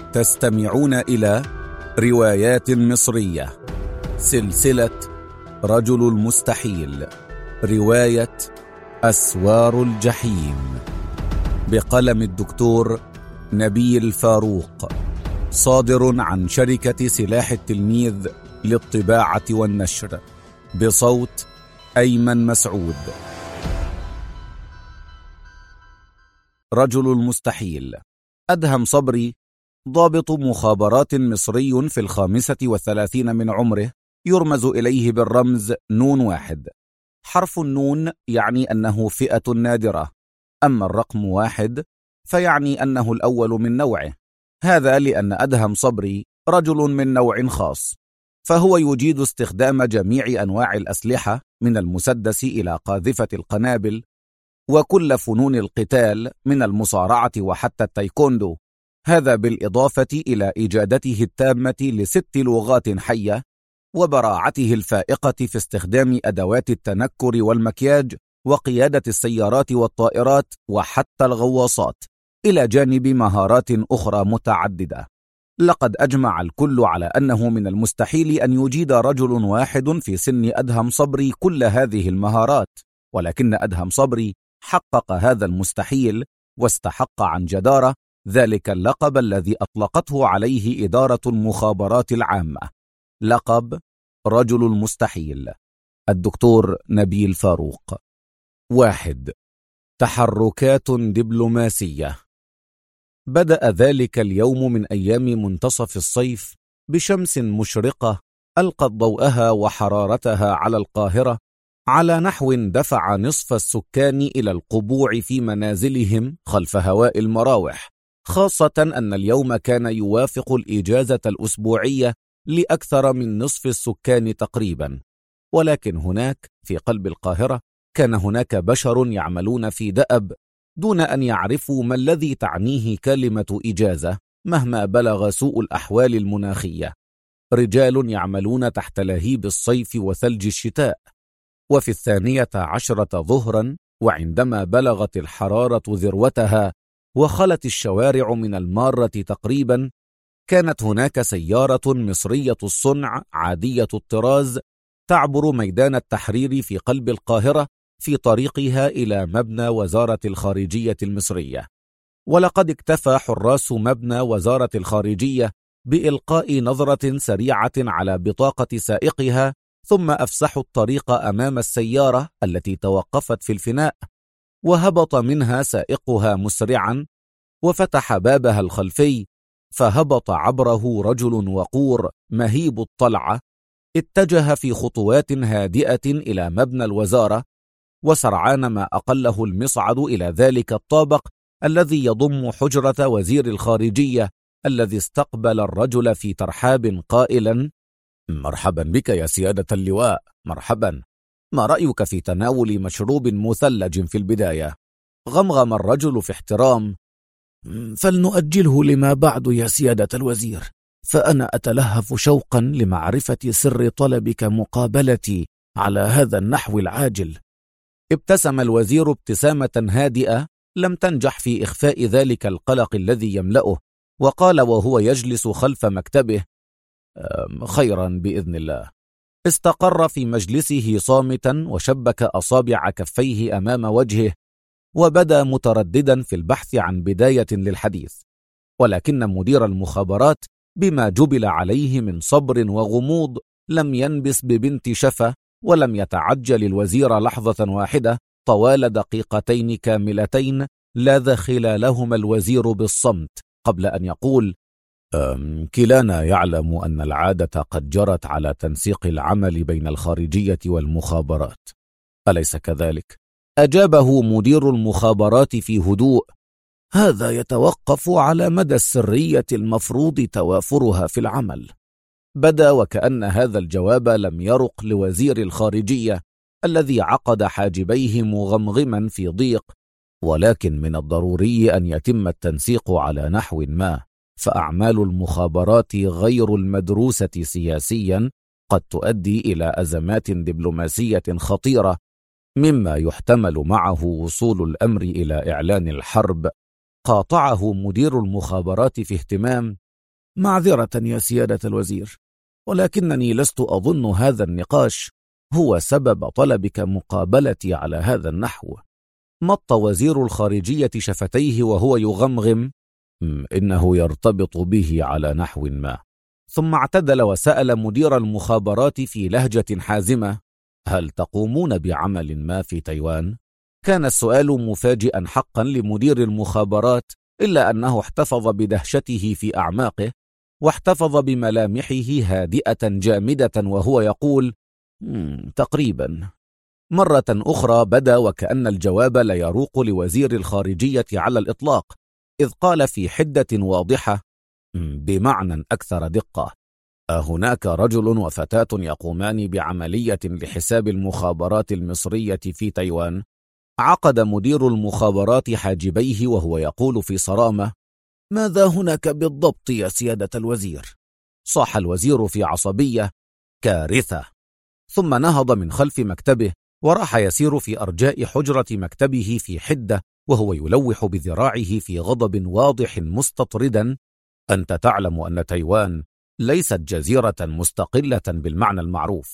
تستمعون إلى روايات مصرية، سلسلة رجل المستحيل، رواية أسوار الجحيم، بقلم الدكتور نبيل فاروق، صادر عن شركة سلاح التلميذ للطباعة والنشر، بصوت أيمن مسعود. رجل المستحيل. أدهم صبري ضابط مخابرات مصري في 35 من عمره، يرمز إليه بالرمز نون 1. حرف النون يعني أنه فئة نادرة، أما الرقم 1 فيعني أنه الأول من نوعه. هذا لأن أدهم صبري رجل من نوع خاص، فهو يجيد استخدام جميع أنواع الأسلحة من المسدس إلى قاذفة القنابل، وكل فنون القتال من المصارعة وحتى التايكوندو. هذا بالإضافة إلى إجادته التامة ل6 لغات حية، وبراعته الفائقة في استخدام أدوات التنكر والمكياج وقيادة السيارات والطائرات وحتى الغواصات، إلى جانب مهارات أخرى متعددة. لقد أجمع الكل على أنه من المستحيل أن يجيد رجل واحد في سن أدهم صبري كل هذه المهارات، ولكن أدهم صبري حقق هذا المستحيل، واستحق عن جدارة ذلك اللقب الذي أطلقته عليه إدارة المخابرات العامة، لقب رجل المستحيل. الدكتور نبيل فاروق. 1. تحركات دبلوماسية. بدأ ذلك اليوم من أيام منتصف الصيف بشمس مشرقة ألقت ضوءها وحرارتها على القاهرة على نحو دفع نصف السكان إلى القبوع في منازلهم خلف هواء المراوح، خاصة أن اليوم كان يوافق الإجازة الأسبوعية لأكثر من نصف السكان تقريبا. ولكن هناك في قلب القاهرة كان هناك بشر يعملون في دأب دون أن يعرفوا ما الذي تعنيه كلمة إجازة مهما بلغ سوء الأحوال المناخية. رجال يعملون تحت لهيب الصيف وثلج الشتاء. وفي 12 ظهرا، وعندما بلغت الحرارة ذروتها وخلت الشوارع من المارة تقريبا، كانت هناك سيارة مصرية الصنع عادية الطراز تعبر ميدان التحرير في قلب القاهرة في طريقها إلى مبنى وزارة الخارجية المصرية. ولقد اكتفى حراس مبنى وزارة الخارجية بإلقاء نظرة سريعة على بطاقة سائقها، ثم أفسحوا الطريق أمام السيارة التي توقفت في الفناء، وهبط منها سائقها مسرعا وفتح بابها الخلفي، فهبط عبره رجل وقور مهيب الطلعة، اتجه في خطوات هادئة إلى مبنى الوزارة، وسرعان ما أقله المصعد إلى ذلك الطابق الذي يضم حجرة وزير الخارجية، الذي استقبل الرجل في ترحاب قائلا: مرحبا بك يا سيادة اللواء، مرحبا. ما رأيك في تناول مشروب مثلج في البداية؟ غمغم الرجل في احترام: فلنؤجله لما بعد يا سيادة الوزير، فأنا أتلهف شوقا لمعرفة سر طلبك مقابلتي على هذا النحو العاجل. ابتسم الوزير ابتسامة هادئة لم تنجح في إخفاء ذلك القلق الذي يملأه، وقال وهو يجلس خلف مكتبه: خيرا بإذن الله. استقر في مجلسه صامتا وشبك أصابع كفيه أمام وجهه، وبدا مترددا في البحث عن بداية للحديث. ولكن مدير المخابرات بما جبل عليه من صبر وغموض لم ينبس ببنت شفة، ولم يتعجل الوزير لحظة واحدة طوال دقيقتين كاملتين لاذ خلالهما الوزير بالصمت قبل أن يقول: كلانا يعلم أن العادة قد جرت على تنسيق العمل بين الخارجية والمخابرات، أليس كذلك؟ أجابه مدير المخابرات في هدوء: هذا يتوقف على مدى السرية المفروض توافرها في العمل. بدا وكأن هذا الجواب لم يرق لوزير الخارجية، الذي عقد حاجبيه مغمغما في ضيق. ولكن من الضروري أن يتم التنسيق على نحو ما، فأعمال المخابرات غير المدروسة سياسيا قد تؤدي إلى أزمات دبلوماسية خطيرة، مما يحتمل معه وصول الأمر إلى إعلان الحرب. قاطعه مدير المخابرات في اهتمام: معذرة يا سيادة الوزير، ولكنني لست أظن هذا النقاش هو سبب طلبك مقابلتي على هذا النحو. مط وزير الخارجية شفتيه وهو يغمغم: إنه يرتبط به على نحو ما. ثم اعتدل وسأل مدير المخابرات في لهجة حازمة: هل تقومون بعمل ما في تايوان؟ كان السؤال مفاجئا حقا لمدير المخابرات، إلا أنه احتفظ بدهشته في أعماقه، واحتفظ بملامحه هادئة جامدة وهو يقول: تقريبا. مرة أخرى بدا وكأن الجواب لا يروق لوزير الخارجية على الإطلاق، إذ قال في حدة واضحة بمعنى أكثر دقة: هناك رجل وفتاة يقومان بعملية لحساب المخابرات المصرية في تايوان؟ عقد مدير المخابرات حاجبيه وهو يقول في صرامة: ماذا هناك بالضبط يا سيادة الوزير؟ صاح الوزير في عصبية: كارثة. ثم نهض من خلف مكتبه وراح يسير في أرجاء حجرة مكتبه في حدة وهو يلوح بذراعه في غضب واضح مستطردا: أنت تعلم أن تايوان ليست جزيرة مستقلة بالمعنى المعروف،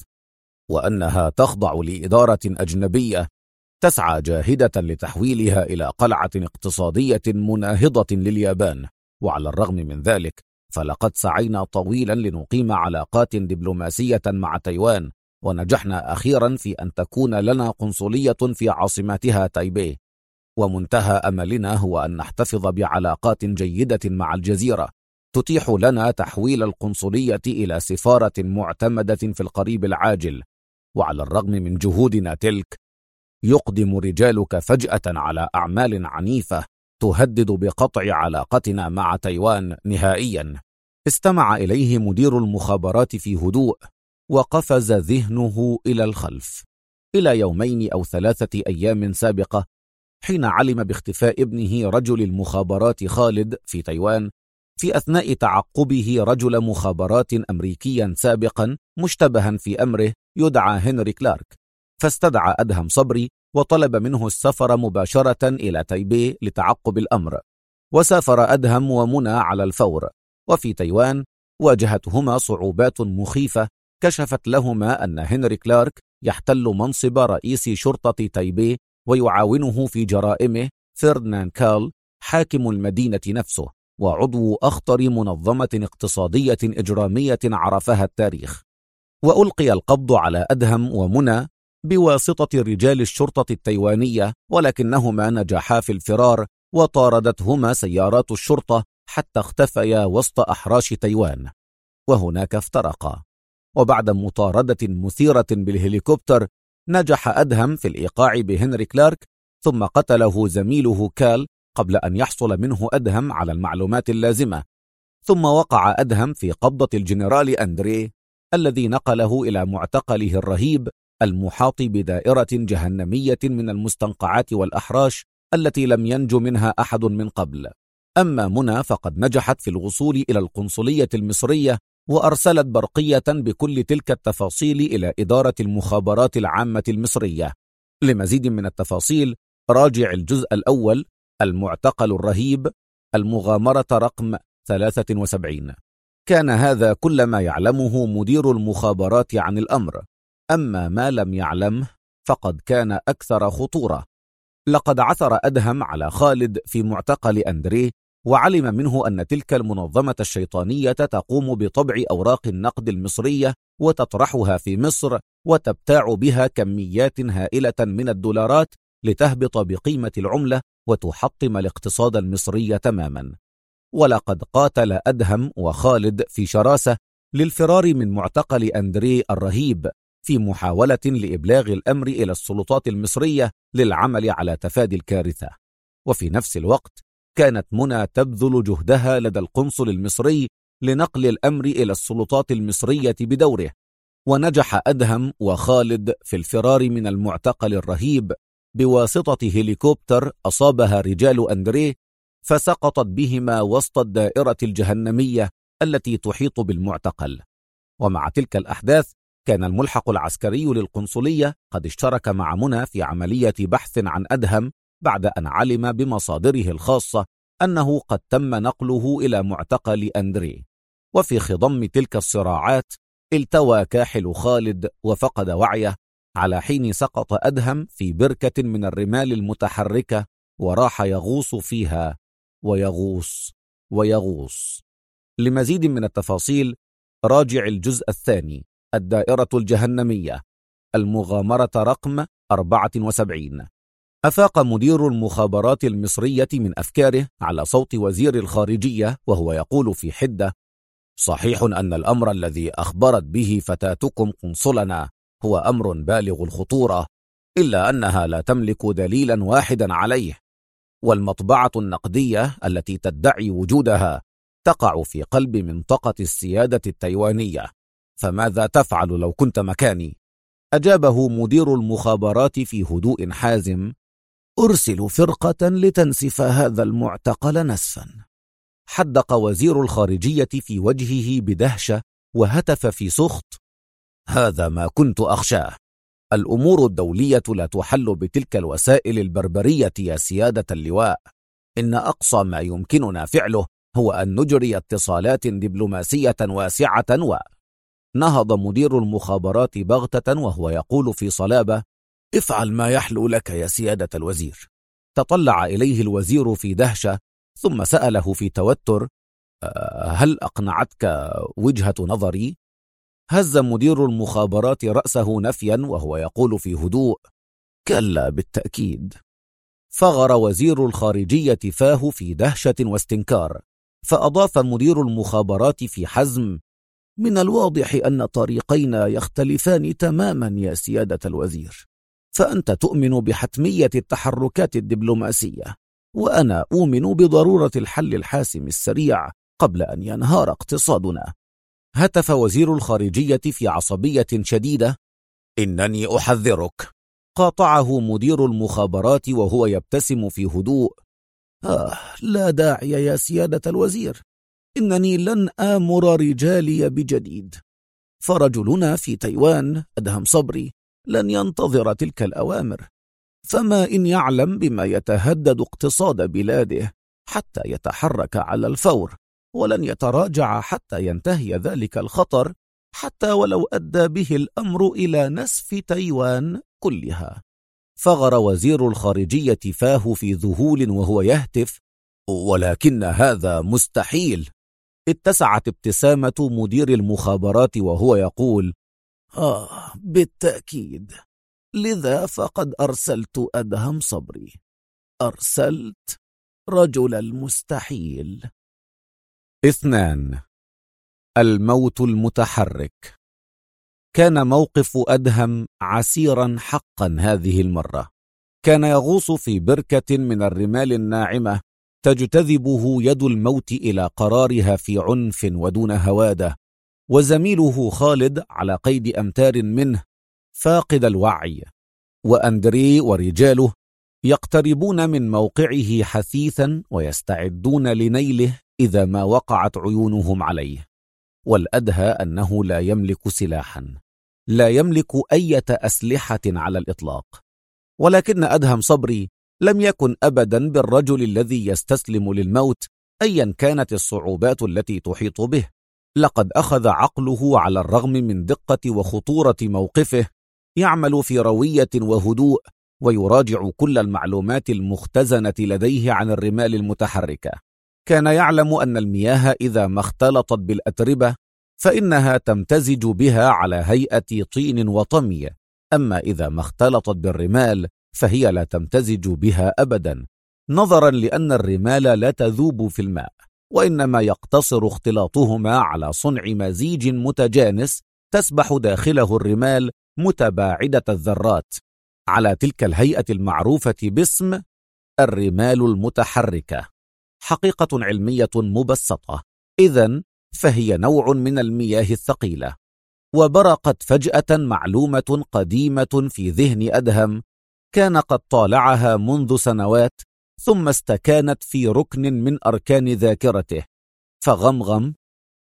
وأنها تخضع لإدارة أجنبية تسعى جاهدة لتحويلها إلى قلعة اقتصادية مناهضة لليابان. وعلى الرغم من ذلك فلقد سعينا طويلا لنقيم علاقات دبلوماسية مع تايوان، ونجحنا أخيرا في أن تكون لنا قنصلية في عاصمتها تايبي، ومنتهى أملنا هو أن نحتفظ بعلاقات جيدة مع الجزيرة تتيح لنا تحويل القنصلية إلى سفارة معتمدة في القريب العاجل. وعلى الرغم من جهودنا تلك، يقدم رجالك فجأة على أعمال عنيفة تهدد بقطع علاقتنا مع تايوان نهائيا. استمع إليه مدير المخابرات في هدوء، وقفز ذهنه إلى الخلف إلى 2 أو 3 أيام سابقة، حين علم باختفاء ابنه رجل المخابرات خالد في تايوان في أثناء تعقبه رجل مخابرات أمريكيا سابقا مشتبها في أمره يدعى هنري كلارك. فاستدعى أدهم صبري وطلب منه السفر مباشرة إلى تايبي لتعقب الأمر. وسافر أدهم ومنى على الفور. وفي تايوان واجهتهما صعوبات مخيفة كشفت لهما أن هنري كلارك يحتل منصب رئيس شرطة تايبي ويعاونه في جرائمه فردناند كال، حاكم المدينة نفسه وعضو أخطر منظمة اقتصادية إجرامية عرفها التاريخ. وألقي القبض على أدهم ومنى بواسطة رجال الشرطة التايوانية، ولكنهما نجحا في الفرار وطاردتهما سيارات الشرطة حتى اختفيا وسط أحراش تايوان، وهناك افترقا. وبعد مطاردة مثيرة بالهليكوبتر نجح أدهم في الإيقاع بهنري كلارك، ثم قتله زميله كال قبل أن يحصل منه أدهم على المعلومات اللازمة. ثم وقع أدهم في قبضة الجنرال أندري الذي نقله إلى معتقله الرهيب المحاط بدائرة جهنمية من المستنقعات والأحراش التي لم ينج منها أحد من قبل. أما منى فقد نجحت في الوصول إلى القنصلية المصرية، وأرسلت برقية بكل تلك التفاصيل إلى إدارة المخابرات العامة المصرية. لمزيد من التفاصيل راجع الجزء الأول، المعتقل الرهيب، المغامرة رقم 73. كان هذا كل ما يعلمه مدير المخابرات عن الأمر. أما ما لم يعلمه فقد كان أكثر خطورة. لقد عثر أدهم على خالد في معتقل أندريه، وعلم منه أن تلك المنظمة الشيطانية تقوم بطبع أوراق النقد المصرية وتطرحها في مصر، وتبتاع بها كميات هائلة من الدولارات لتهبط بقيمة العملة وتحطم الاقتصاد المصري تماما. ولقد قاتل أدهم وخالد في شراسة للفرار من معتقل أندريه الرهيب في محاولة لإبلاغ الأمر إلى السلطات المصرية للعمل على تفادي الكارثة. وفي نفس الوقت كانت منى تبذل جهدها لدى القنصل المصري لنقل الأمر إلى السلطات المصرية بدوره. ونجح أدهم وخالد في الفرار من المعتقل الرهيب بواسطة هليكوبتر أصابها رجال أندريه، فسقطت بهما وسط الدائرة الجهنمية التي تحيط بالمعتقل. ومع تلك الأحداث كان الملحق العسكري للقنصلية قد اشترك مع منى في عملية بحث عن أدهم بعد أن علم بمصادره الخاصة أنه قد تم نقله إلى معتقل أندريه. وفي خضم تلك الصراعات التوى كاحل خالد وفقد وعيه، على حين سقط أدهم في بركة من الرمال المتحركة وراح يغوص فيها ويغوص ويغوص. لمزيد من التفاصيل راجع الجزء الثاني، الدائرة الجهنمية، المغامرة رقم 74. أفاق مدير المخابرات المصرية من أفكاره على صوت وزير الخارجية وهو يقول في حدة: صحيح أن الأمر الذي أخبرت به فتاتكم قنصلنا هو أمر بالغ الخطورة، إلا أنها لا تملك دليلا واحدا عليه، والمطبعة النقدية التي تدعي وجودها تقع في قلب منطقة السيادة التايوانية، فماذا تفعل لو كنت مكاني؟ أجابه مدير المخابرات في هدوء حازم: أرسل فرقة لتنسف هذا المعتقل نسفا. حدق وزير الخارجية في وجهه بدهشة وهتف في سخط: هذا ما كنت أخشاه. الأمور الدولية لا تحل بتلك الوسائل البربرية يا سيادة اللواء. إن أقصى ما يمكننا فعله هو أن نجري اتصالات دبلوماسية واسعة. نهض مدير المخابرات بغتة وهو يقول في صلابة: افعل ما يحلو لك يا سيادة الوزير. تطلع إليه الوزير في دهشة ثم سأله في توتر: هل أقنعتك وجهة نظري؟ هز مدير المخابرات رأسه نفيا وهو يقول في هدوء: كلا بالتأكيد. فغر وزير الخارجية فاه في دهشة واستنكار، فأضاف مدير المخابرات في حزم: من الواضح أن طريقينا يختلفان تماما يا سيادة الوزير، فأنت تؤمن بحتمية التحركات الدبلوماسية، وأنا أؤمن بضرورة الحل الحاسم السريع قبل أن ينهار اقتصادنا. هتف وزير الخارجية في عصبية شديدة: إنني أحذرك. قاطعه مدير المخابرات وهو يبتسم في هدوء: لا داعي يا سيادة الوزير، إنني لن آمر رجالي بجديد، فرجلنا في تايوان أدهم صبري لن ينتظر تلك الأوامر، فما إن يعلم بما يتهدد اقتصاد بلاده حتى يتحرك على الفور، ولن يتراجع حتى ينتهي ذلك الخطر، حتى ولو أدى به الأمر إلى نسف تايوان كلها. فغر وزير الخارجية فاه في ذهول وهو يهتف: ولكن هذا مستحيل. اتسعت ابتسامة مدير المخابرات وهو يقول: بالتأكيد، لذا فقد أرسلت أدهم صبري، أرسلت رجل المستحيل. 2. الموت المتحرك. كان موقف أدهم عسيرا حقا هذه المرة. كان يغوص في بركة من الرمال الناعمة تجتذبه يد الموت إلى قرارها في عنف ودون هوادة، وزميله خالد على قيد أمتار منه فاقد الوعي، وأندري ورجاله يقتربون من موقعه حثيثا ويستعدون لنيله إذا ما وقعت عيونهم عليه. والأدهى أنه لا يملك سلاحا، لا يملك أي أسلحة على الإطلاق. ولكن أدهم صبري لم يكن أبدا بالرجل الذي يستسلم للموت أيا كانت الصعوبات التي تحيط به. لقد أخذ عقله على الرغم من دقة وخطورة موقفه يعمل في روية وهدوء، ويراجع كل المعلومات المختزنة لديه عن الرمال المتحركة. كان يعلم أن المياه إذا ما اختلطت بالأتربة فإنها تمتزج بها على هيئة طين وطمي، أما إذا ما اختلطت بالرمال فهي لا تمتزج بها أبدا، نظرا لأن الرمال لا تذوب في الماء، وإنما يقتصر اختلاطهما على صنع مزيج متجانس تسبح داخله الرمال متباعدة الذرات على تلك الهيئة المعروفة باسم الرمال المتحركة. حقيقة علمية مبسطة، إذن فهي نوع من المياه الثقيلة. وبرقت فجأة معلومة قديمة في ذهن أدهم، كان قد طالعها منذ سنوات، ثم استكانت في ركن من أركان ذاكرته، فغمغم: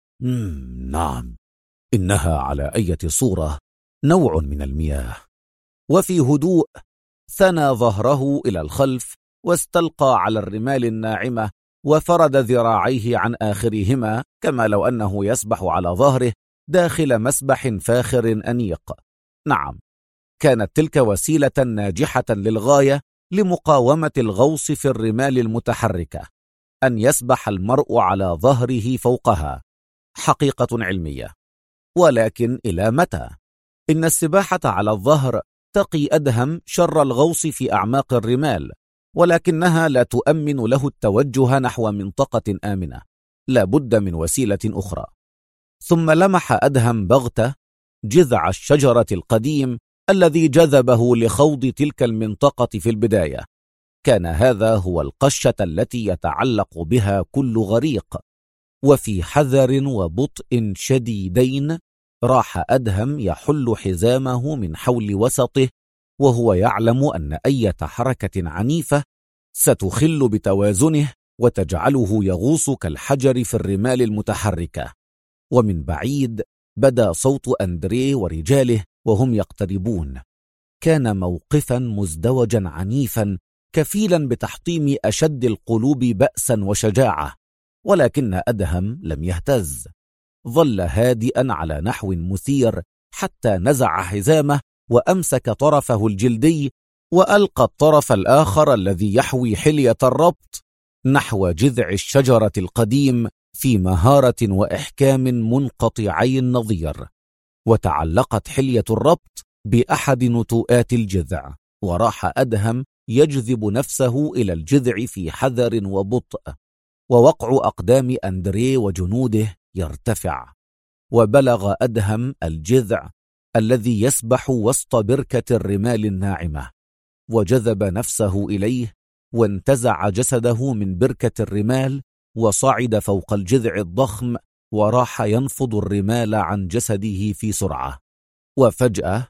نعم، إنها على أي صورة نوع من المياه. وفي هدوء ثنى ظهره إلى الخلف واستلقى على الرمال الناعمة وفرد ذراعيه عن آخرهما كما لو أنه يسبح على ظهره داخل مسبح فاخر أنيق. نعم، كانت تلك وسيلة ناجحة للغاية لمقاومة الغوص في الرمال المتحركة، أن يسبح المرء على ظهره فوقها. حقيقة علمية. ولكن إلى متى؟ إن السباحة على الظهر تقي أدهم شر الغوص في أعماق الرمال، ولكنها لا تؤمن له التوجه نحو منطقة آمنة. لا بد من وسيلة أخرى. ثم لمح أدهم بغتة جذع الشجرة القديم الذي جذبه لخوض تلك المنطقة في البداية. كان هذا هو القشة التي يتعلق بها كل غريق. وفي حذر وبطء شديدين راح أدهم يحل حزامه من حول وسطه، وهو يعلم أن أي حركة عنيفة ستخل بتوازنه وتجعله يغوص كالحجر في الرمال المتحركة. ومن بعيد بدا صوت أندريه ورجاله وهم يقتربون. كان موقفا مزدوجا عنيفا كفيلا بتحطيم أشد القلوب بأسا وشجاعة. ولكن أدهم لم يهتز، ظل هادئا على نحو مثير حتى نزع حزامه وأمسك طرفه الجلدي وألقى الطرف الآخر الذي يحوي حلية الربط نحو جذع الشجرة القديم في مهارة وإحكام منقطعي النظير. وتعلقت حلية الربط بأحد نتوءات الجذع، وراح أدهم يجذب نفسه إلى الجذع في حذر وبطء، ووقع أقدام أندريه وجنوده يرتفع. وبلغ أدهم الجذع الذي يسبح وسط بركة الرمال الناعمة، وجذب نفسه إليه وانتزع جسده من بركة الرمال وصعد فوق الجذع الضخم، وراح ينفض الرمال عن جسده في سرعة. وفجأة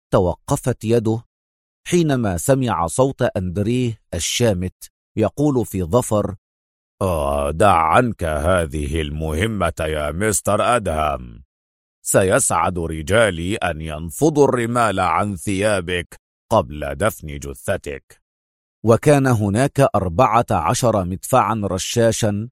توقفت يده حينما سمع صوت أندريه الشامت يقول في ظفر: دع عنك هذه المهمة يا مستر أدهم. سيسعد رجالي أن ينفضوا الرمال عن ثيابك قبل دفن جثتك. وكان هناك 14 مدفعا رشاشا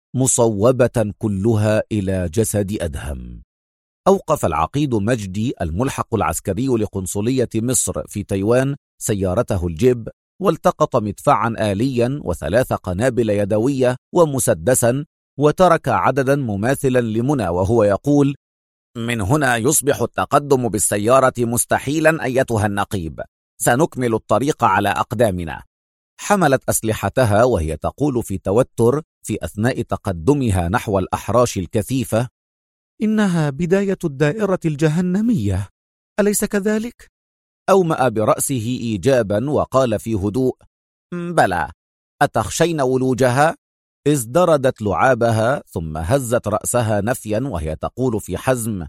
مصوبة كلها إلى جسد أدهم. أوقف العقيد مجدي الملحق العسكري لقنصلية مصر في تايوان سيارته الجيب، والتقط مدفعا آليا و3 قنابل يدوية ومسدسا، وترك عددا مماثلا لمنى وهو يقول: من هنا يصبح التقدم بالسيارة مستحيلا أيتها النقيب، سنكمل الطريق على أقدامنا. حملت أسلحتها وهي تقول في توتر في أثناء تقدمها نحو الأحراش الكثيفة: إنها بداية الدائرة الجهنمية، أليس كذلك؟ أومأ برأسه إيجابا وقال في هدوء: بلى، أتخشين ولوجها؟ ازدردت لعابها ثم هزت رأسها نفيا وهي تقول في حزم: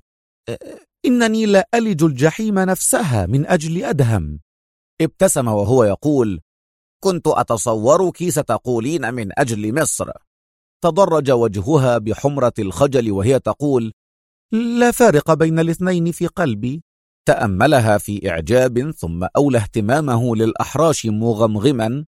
إنني لا ألج الجحيم نفسها من أجل أدهم. ابتسم وهو يقول: كنت أتصورك ستقولين من أجل مصر. تضرج وجهها بحمرة الخجل وهي تقول: لا فارق بين الاثنين في قلبي. تأملها في إعجاب ثم أولى اهتمامه للأحراش مغمغما: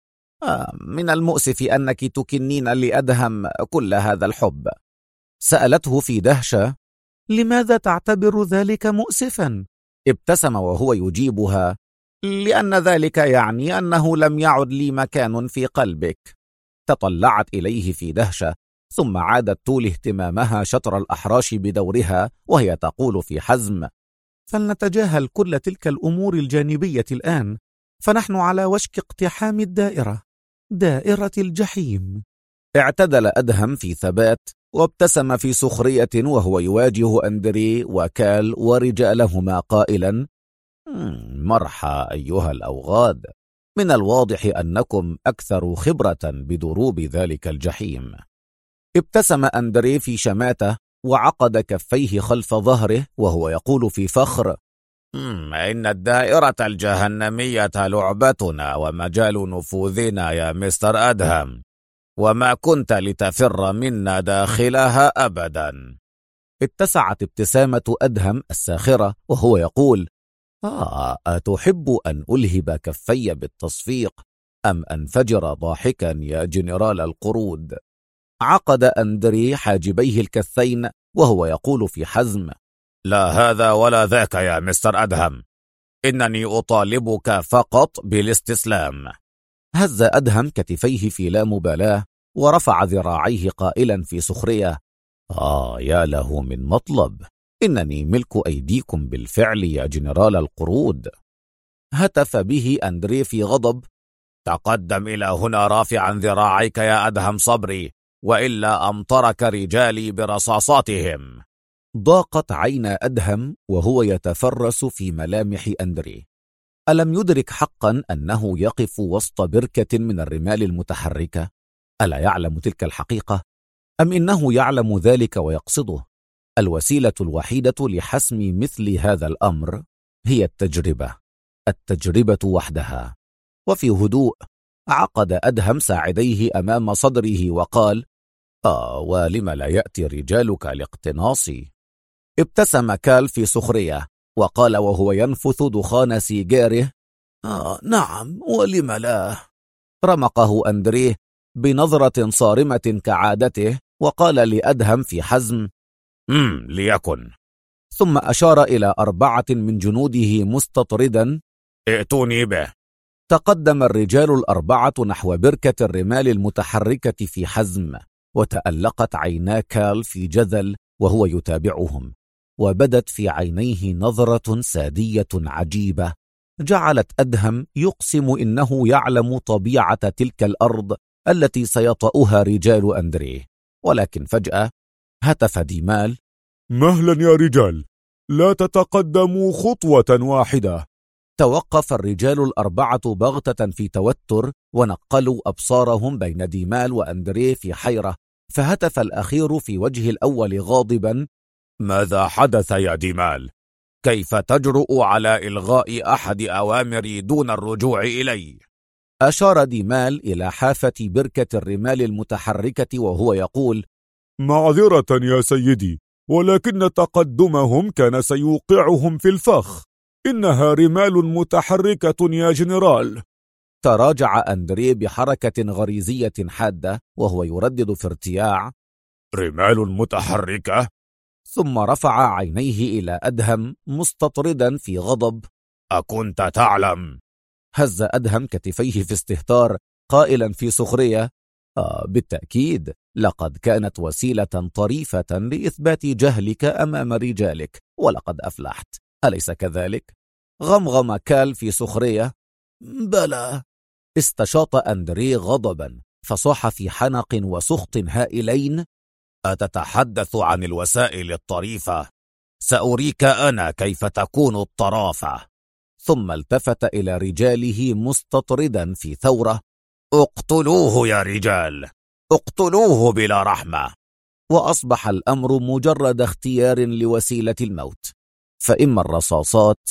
من المؤسف أنك تكنين لأدهم كل هذا الحب. سألته في دهشة: لماذا تعتبر ذلك مؤسفا؟ ابتسم وهو يجيبها: لأن ذلك يعني أنه لم يعد لي مكان في قلبك. تطلعت إليه في دهشة ثم عادت طول اهتمامها شطر الأحراش بدورها وهي تقول في حزم: فلنتجاهل كل تلك الأمور الجانبية الآن، فنحن على وشك اقتحام الدائرة، دائرة الجحيم. اعتدل أدهم في ثبات وابتسم في سخرية وهو يواجه أندريه وكال ورجالهما قائلا: مرحى أيها الأوغاد، من الواضح أنكم أكثر خبرة بدروب ذلك الجحيم. ابتسم أندريه في شماتة وعقد كفيه خلف ظهره وهو يقول في فخر: إن الدائرة الجهنمية لعبتنا ومجال نفوذنا يا مستر أدهم، وما كنت لتفر منا داخلها أبدا. اتسعت ابتسامة أدهم الساخرة وهو يقول: أتحب أن ألهب كفي بالتصفيق أم أنفجر ضاحكا يا جنرال القرود؟ عقد أندري حاجبيه الكثين وهو يقول في حزم: لا هذا ولا ذاك يا مستر أدهم، إنني أطالبك فقط بالاستسلام. هز أدهم كتفيه في لا مبالاة ورفع ذراعيه قائلا في سخرية: يا له من مطلب، إنني ملك أيديكم بالفعل يا جنرال القرود. هتف به أندري في غضب: تقدم إلى هنا رافعا ذراعيك يا أدهم صبري، وإلا أمطرك رجالي برصاصاتهم. ضاقت عينا أدهم وهو يتفرس في ملامح أندري. ألم يدرك حقا أنه يقف وسط بركة من الرمال المتحركة؟ ألا يعلم تلك الحقيقة؟ أم إنه يعلم ذلك ويقصده؟ الوسيلة الوحيدة لحسم مثل هذا الأمر هي التجربة وحدها. وفي هدوء عقد أدهم ساعديه أمام صدره وقال: ولم لا يأتي رجالك لاقتناصي؟ ابتسم كال في سخرية وقال وهو ينفث دخان سيجاره: نعم، ولم لا؟ رمقه أندريه بنظرة صارمة كعادته وقال لأدهم في حزم: ليكن. ثم أشار إلى 4 من جنوده مستطردا: ائتوني به. تقدم الرجال 4 نحو بركة الرمال المتحركة في حزم، وتألقت عينا كال في جذل وهو يتابعهم، وبدت في عينيه نظرة سادية عجيبة جعلت أدهم يقسم إنه يعلم طبيعة تلك الأرض التي سيطأها رجال أندريه. ولكن فجأة هتف ديمال: مهلا يا رجال، لا تتقدموا خطوة واحدة. توقف الرجال 4 بغتة في توتر ونقلوا أبصارهم بين ديمال وأندريه في حيرة، فهتف الأخير في وجه الأول غاضبا: ماذا حدث يا ديمال؟ كيف تجرؤ على إلغاء أحد أوامري دون الرجوع إلي؟ أشار ديمال إلى حافة بركة الرمال المتحركة وهو يقول: معذرة يا سيدي، ولكن تقدمهم كان سيوقعهم في الفخ. إنها رمال متحركة يا جنرال. تراجع أندريه بحركة غريزية حادة وهو يردد في ارتياع: رمال متحركة؟ ثم رفع عينيه إلى أدهم مستطردا في غضب: أكنت تعلم؟ هز أدهم كتفيه في استهتار قائلا في سخرية: بالتأكيد، لقد كانت وسيلة طريفة لإثبات جهلك أمام رجالك، ولقد أفلحت، أليس كذلك؟ غمغم كال في سخرية: بلى. استشاط أندريه غضبا فصاح في حنق وسخط هائلين: أتتحدث عن الوسائل الطريفة؟ سأريك أنا كيف تكون الطرافة. ثم التفت إلى رجاله مستطردا في ثورة: اقتلوه يا رجال، اقتلوه بلا رحمة. وأصبح الأمر مجرد اختيار لوسيلة الموت، فإما الرصاصات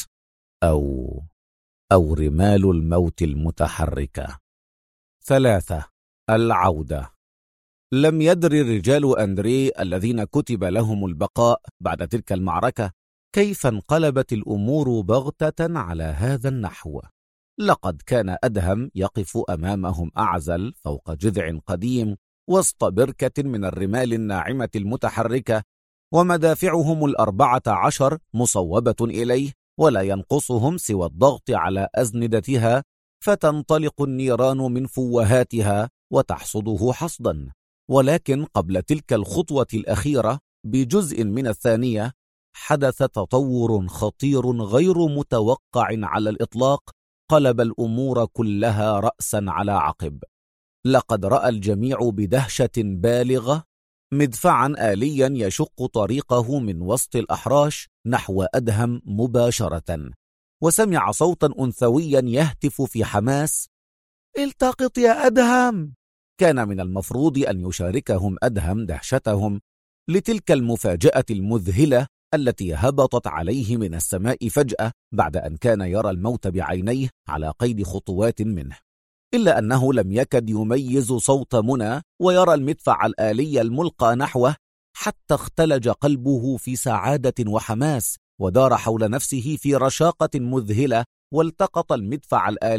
أو رمال الموت المتحركة. 3. العودة. لم يدر رجال أندريه الذين كتب لهم البقاء بعد تلك المعركة كيف انقلبت الأمور بغتة على هذا النحو. لقد كان أدهم يقف أمامهم أعزل فوق جذع قديم وسط بركة من الرمال الناعمة المتحركة، ومدافعهم 14 مصوبة إليه، ولا ينقصهم سوى الضغط على أزندتها فتنطلق النيران من فوهاتها وتحصده حصدا. ولكن قبل تلك الخطوة الأخيرة بجزء من الثانية حدث تطور خطير غير متوقع على الإطلاق، قلب الأمور كلها رأسا على عقب. لقد رأى الجميع بدهشة بالغة مدفعا آليا يشق طريقه من وسط الأحراش نحو أدهم مباشرة، وسمع صوتا أنثويا يهتف في حماس: التقط يا أدهم. كان من المفروض أن يشاركهم أدهم دهشتهم لتلك المفاجأة المذهلة التي هبطت عليه من السماء فجأة بعد أن كان يرى الموت بعينيه على قيد خطوات منه، إلا أنه لم يكد يميز صوت منى ويرى المدفع الآلي الملقى نحوه، حتى اختلج قلبه في سعادة وحماس ودار حول نفسه في رشاقة مذهلة، والتقط المدفع الآلي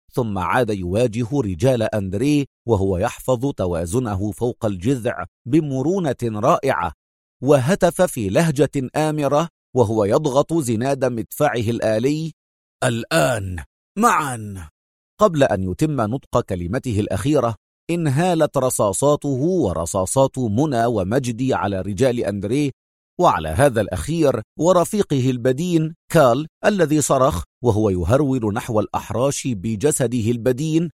ثم عاد يواجه رجال أندريه وهو يحفظ توازنه فوق الجذع بمرونة رائعة، وهتف في لهجة آمرة وهو يضغط زناد مدفعه الآلي: الآن معا. قبل أن يتم نطق كلمته الأخيرة انهالت رصاصاته ورصاصات منى ومجدي على رجال أندريه، وعلى هذا الأخير ورفيقه البدين كال الذي صرخ وهو يهرول نحو الأحراش بجسده البدين: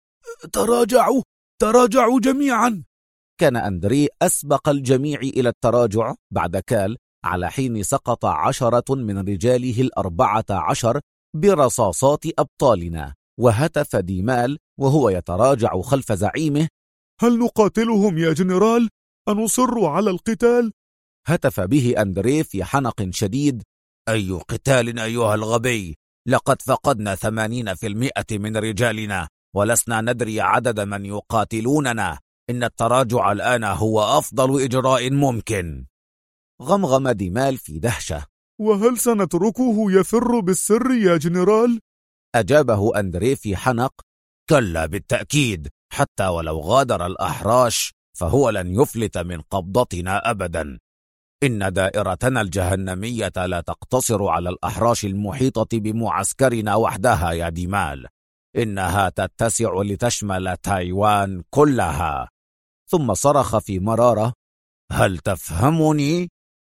تراجعوا جميعا. كان أندريه أسبق الجميع إلى التراجع بعد كال، على حين سقط 10 من رجاله 14 برصاصات أبطالنا. وهتف ديمال وهو يتراجع خلف زعيمه: هل نقاتلهم يا جنرال؟ أنصر على القتال؟ هتف به أندريه في حنق شديد: أي قتال أيها الغبي؟ لقد فقدنا 80% من رجالنا، ولسنا ندري عدد من يقاتلوننا. إن التراجع الآن هو أفضل إجراء ممكن. غمغم ديمال في دهشة: وهل سنتركه يفر بالسر يا جنرال؟ أجابه أندريه في حنق: كلا بالتأكيد، حتى ولو غادر الأحراش فهو لن يفلت من قبضتنا أبدا. إن دائرتنا الجهنمية لا تقتصر على الأحراش المحيطة بمعسكرنا وحدها يا ديمال، إنها تتسع لتشمل تايوان كلها. ثم صرخ في مرارة: هل تفهمني؟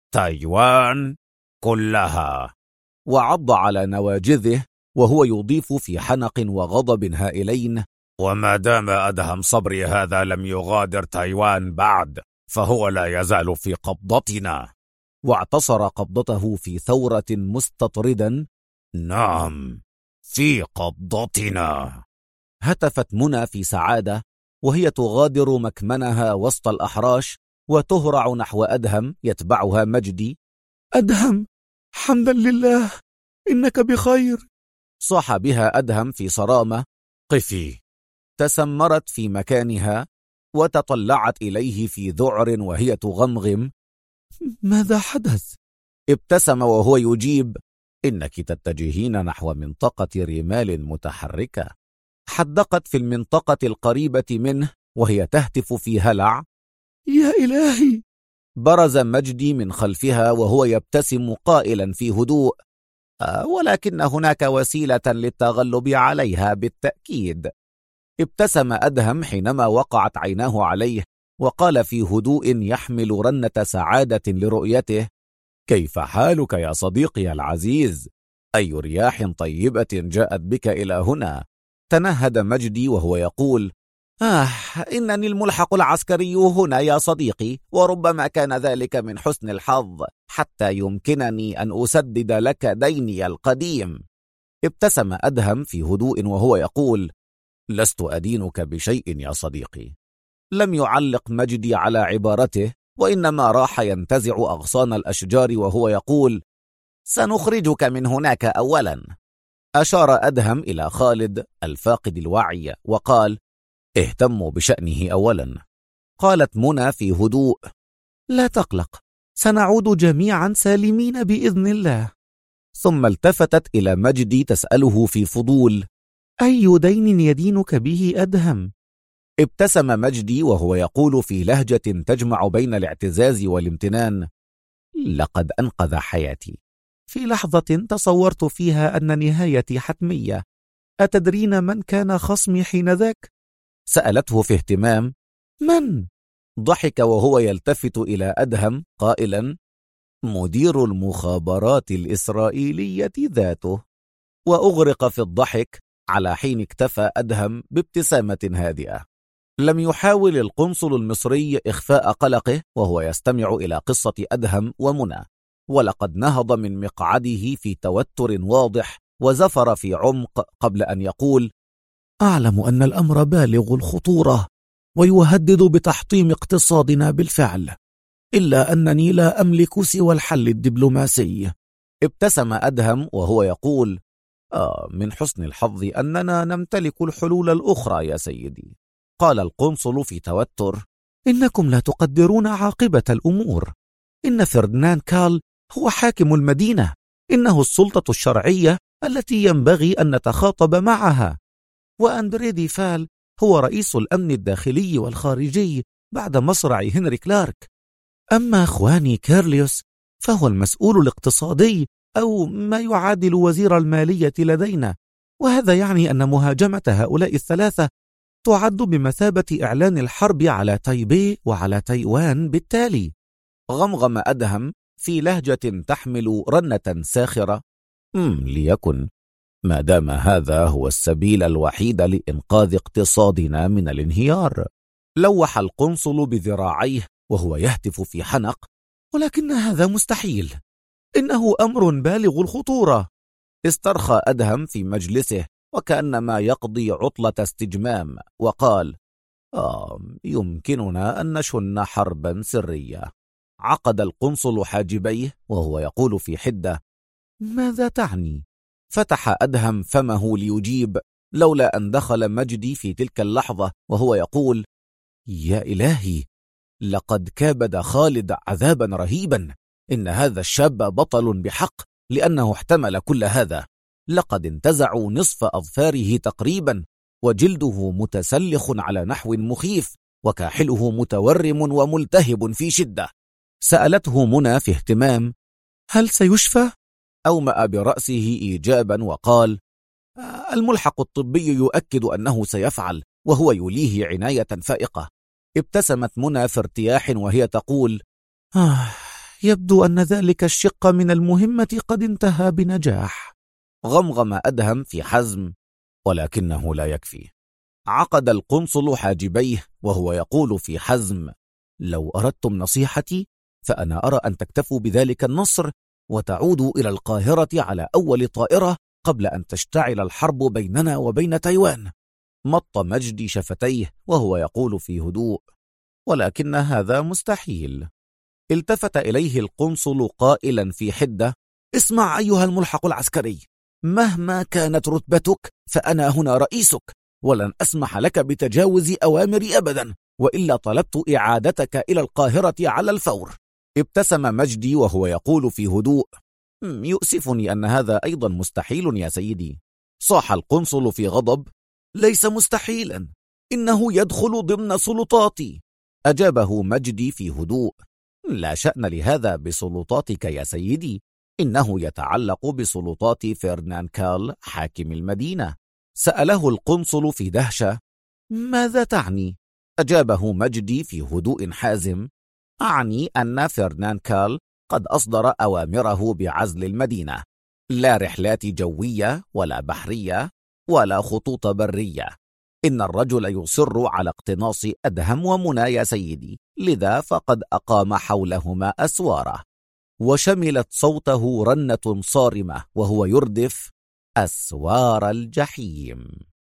تايوان كلها. وعض على نواجذه وهو يضيف في حنق وغضب هائلين: وما دام أدهم صبري هذا لم يغادر تايوان بعد، فهو لا يزال في قبضتنا. واعتصر قبضته في ثورة مستطردا: نعم، في قبضتنا. هتفت منى في سعادة وهي تغادر مكمنها وسط الأحراش وتهرع نحو أدهم يتبعها مجدي: أدهم، حمدا لله، إنك بخير. صاح بها أدهم في صرامة: قفي. تسمرت في مكانها وتطلعت إليه في ذعر وهي تغمغم: ماذا حدث؟ ابتسم وهو يجيب: إنك تتجهين نحو منطقة رمال متحركة. حدقت في المنطقة القريبة منه وهي تهتف في هلع: يا إلهي. برز مجدي من خلفها وهو يبتسم قائلا في هدوء: ولكن هناك وسيلة للتغلب عليها بالتأكيد. ابتسم أدهم حينما وقعت عيناه عليه وقال في هدوء يحمل رنة سعادة لرؤيته: كيف حالك يا صديقي العزيز؟ أي رياح طيبة جاءت بك إلى هنا؟ تنهد مجدي وهو يقول: إنني الملحق العسكري هنا يا صديقي، وربما كان ذلك من حسن الحظ حتى يمكنني أن أسدد لك ديني القديم. ابتسم أدهم في هدوء وهو يقول: لست أدينك بشيء يا صديقي. لم يعلق مجدي على عبارته، وإنما راح ينتزع أغصان الأشجار وهو يقول: سنخرجك من هناك أولا. أشار أدهم إلى خالد الفاقد الوعي وقال: اهتموا بشأنه أولا. قالت منى في هدوء: لا تقلق، سنعود جميعا سالمين بإذن الله. ثم التفتت إلى مجدي تسأله في فضول: أي دين يدينك به أدهم؟ ابتسم مجدي وهو يقول في لهجة تجمع بين الاعتزاز والامتنان: لقد أنقذ حياتي في لحظة تصورت فيها أن نهايتي حتمية. أتدرين من كان خصمي حينذاك؟ سألته في اهتمام: من؟ ضحك وهو يلتفت إلى أدهم قائلا: مدير المخابرات الإسرائيلية ذاته. وأغرق في الضحك على حين اكتفى أدهم بابتسامة هادئة. لم يحاول القنصل المصري إخفاء قلقه وهو يستمع إلى قصة أدهم ومنى، ولقد نهض من مقعده في توتر واضح وزفر في عمق قبل أن يقول: أعلم أن الأمر بالغ الخطورة ويهدد بتحطيم اقتصادنا بالفعل، إلا أنني لا أملك سوى الحل الدبلوماسي. ابتسم أدهم وهو يقول: من حسن الحظ أننا نمتلك الحلول الأخرى يا سيدي. قال القنصل في توتر: إنكم لا تقدرون عاقبة الأمور. إن فرديناند كال هو حاكم المدينة، إنه السلطة الشرعية التي ينبغي أن نتخاطب معها. وأندريدي فال هو رئيس الأمن الداخلي والخارجي بعد مصرع هنري كلارك. أما خواني كيرليوس فهو المسؤول الاقتصادي أو ما يعادل وزير المالية لدينا، وهذا يعني أن مهاجمة هؤلاء الثلاثة تعد بمثابة إعلان الحرب على تايبي وعلى تايوان بالتالي. غمغم أدهم في لهجة تحمل رنة ساخرة: ليكن، ما دام هذا هو السبيل الوحيد لإنقاذ اقتصادنا من الانهيار. لوح القنصل بذراعيه وهو يهتف في حنق: ولكن هذا مستحيل، إنه أمر بالغ الخطورة. استرخى أدهم في مجلسه وكأنما يقضي عطلة استجمام، وقال: يمكننا أن نشن حربا سرية. عقد القنصل حاجبيه وهو يقول في حدة: ماذا تعني؟ فتح أدهم فمه ليجيب، لولا أن دخل مجدي في تلك اللحظة وهو يقول: يا إلهي، لقد كابد خالد عذابا رهيبا. إن هذا الشاب بطل بحق لأنه احتمل كل هذا. لقد انتزعوا نصف أظفاره تقريبا، وجلده متسلخ على نحو مخيف، وكاحله متورم وملتهب في شدة. سألته منى في اهتمام: هل سيشفى؟ أومأ برأسه إيجابا وقال: الملحق الطبي يؤكد أنه سيفعل، وهو يليه عناية فائقة. ابتسمت منى في ارتياح وهي تقول: يبدو أن ذلك الشق من المهمة قد انتهى بنجاح. غمغم أدهم في حزم: ولكنه لا يكفي. عقد القنصل حاجبيه وهو يقول في حزم: لو أردتم نصيحتي فأنا أرى أن تكتفوا بذلك النصر وتعودوا إلى القاهرة على أول طائرة قبل أن تشتعل الحرب بيننا وبين تايوان. مط مجدي شفتيه وهو يقول في هدوء: ولكن هذا مستحيل. التفت إليه القنصل قائلا في حدة: اسمع أيها الملحق العسكري، مهما كانت رتبتك فأنا هنا رئيسك، ولن أسمح لك بتجاوز أوامري أبدا، وإلا طلبت إعادتك إلى القاهرة على الفور. ابتسم مجدي وهو يقول في هدوء: يؤسفني أن هذا أيضا مستحيل يا سيدي. صاح القنصل في غضب: ليس مستحيلا، إنه يدخل ضمن سلطاتي. أجابه مجدي في هدوء: لا شأن لهذا بسلطاتك يا سيدي، إنه يتعلق بسلطات فرنان كال حاكم المدينة. سأله القنصل في دهشة: ماذا تعني؟ أجابه مجدي في هدوء حازم: أعني أن فرنان كال قد أصدر أوامره بعزل المدينة، لا رحلات جوية ولا بحرية ولا خطوط برية. إن الرجل يصر على اقتناص أدهم ومنى يا سيدي، لذا فقد أقام حولهما أسواره. وشملت صوته رنة صارمة وهو يردف: أسوار الجحيم.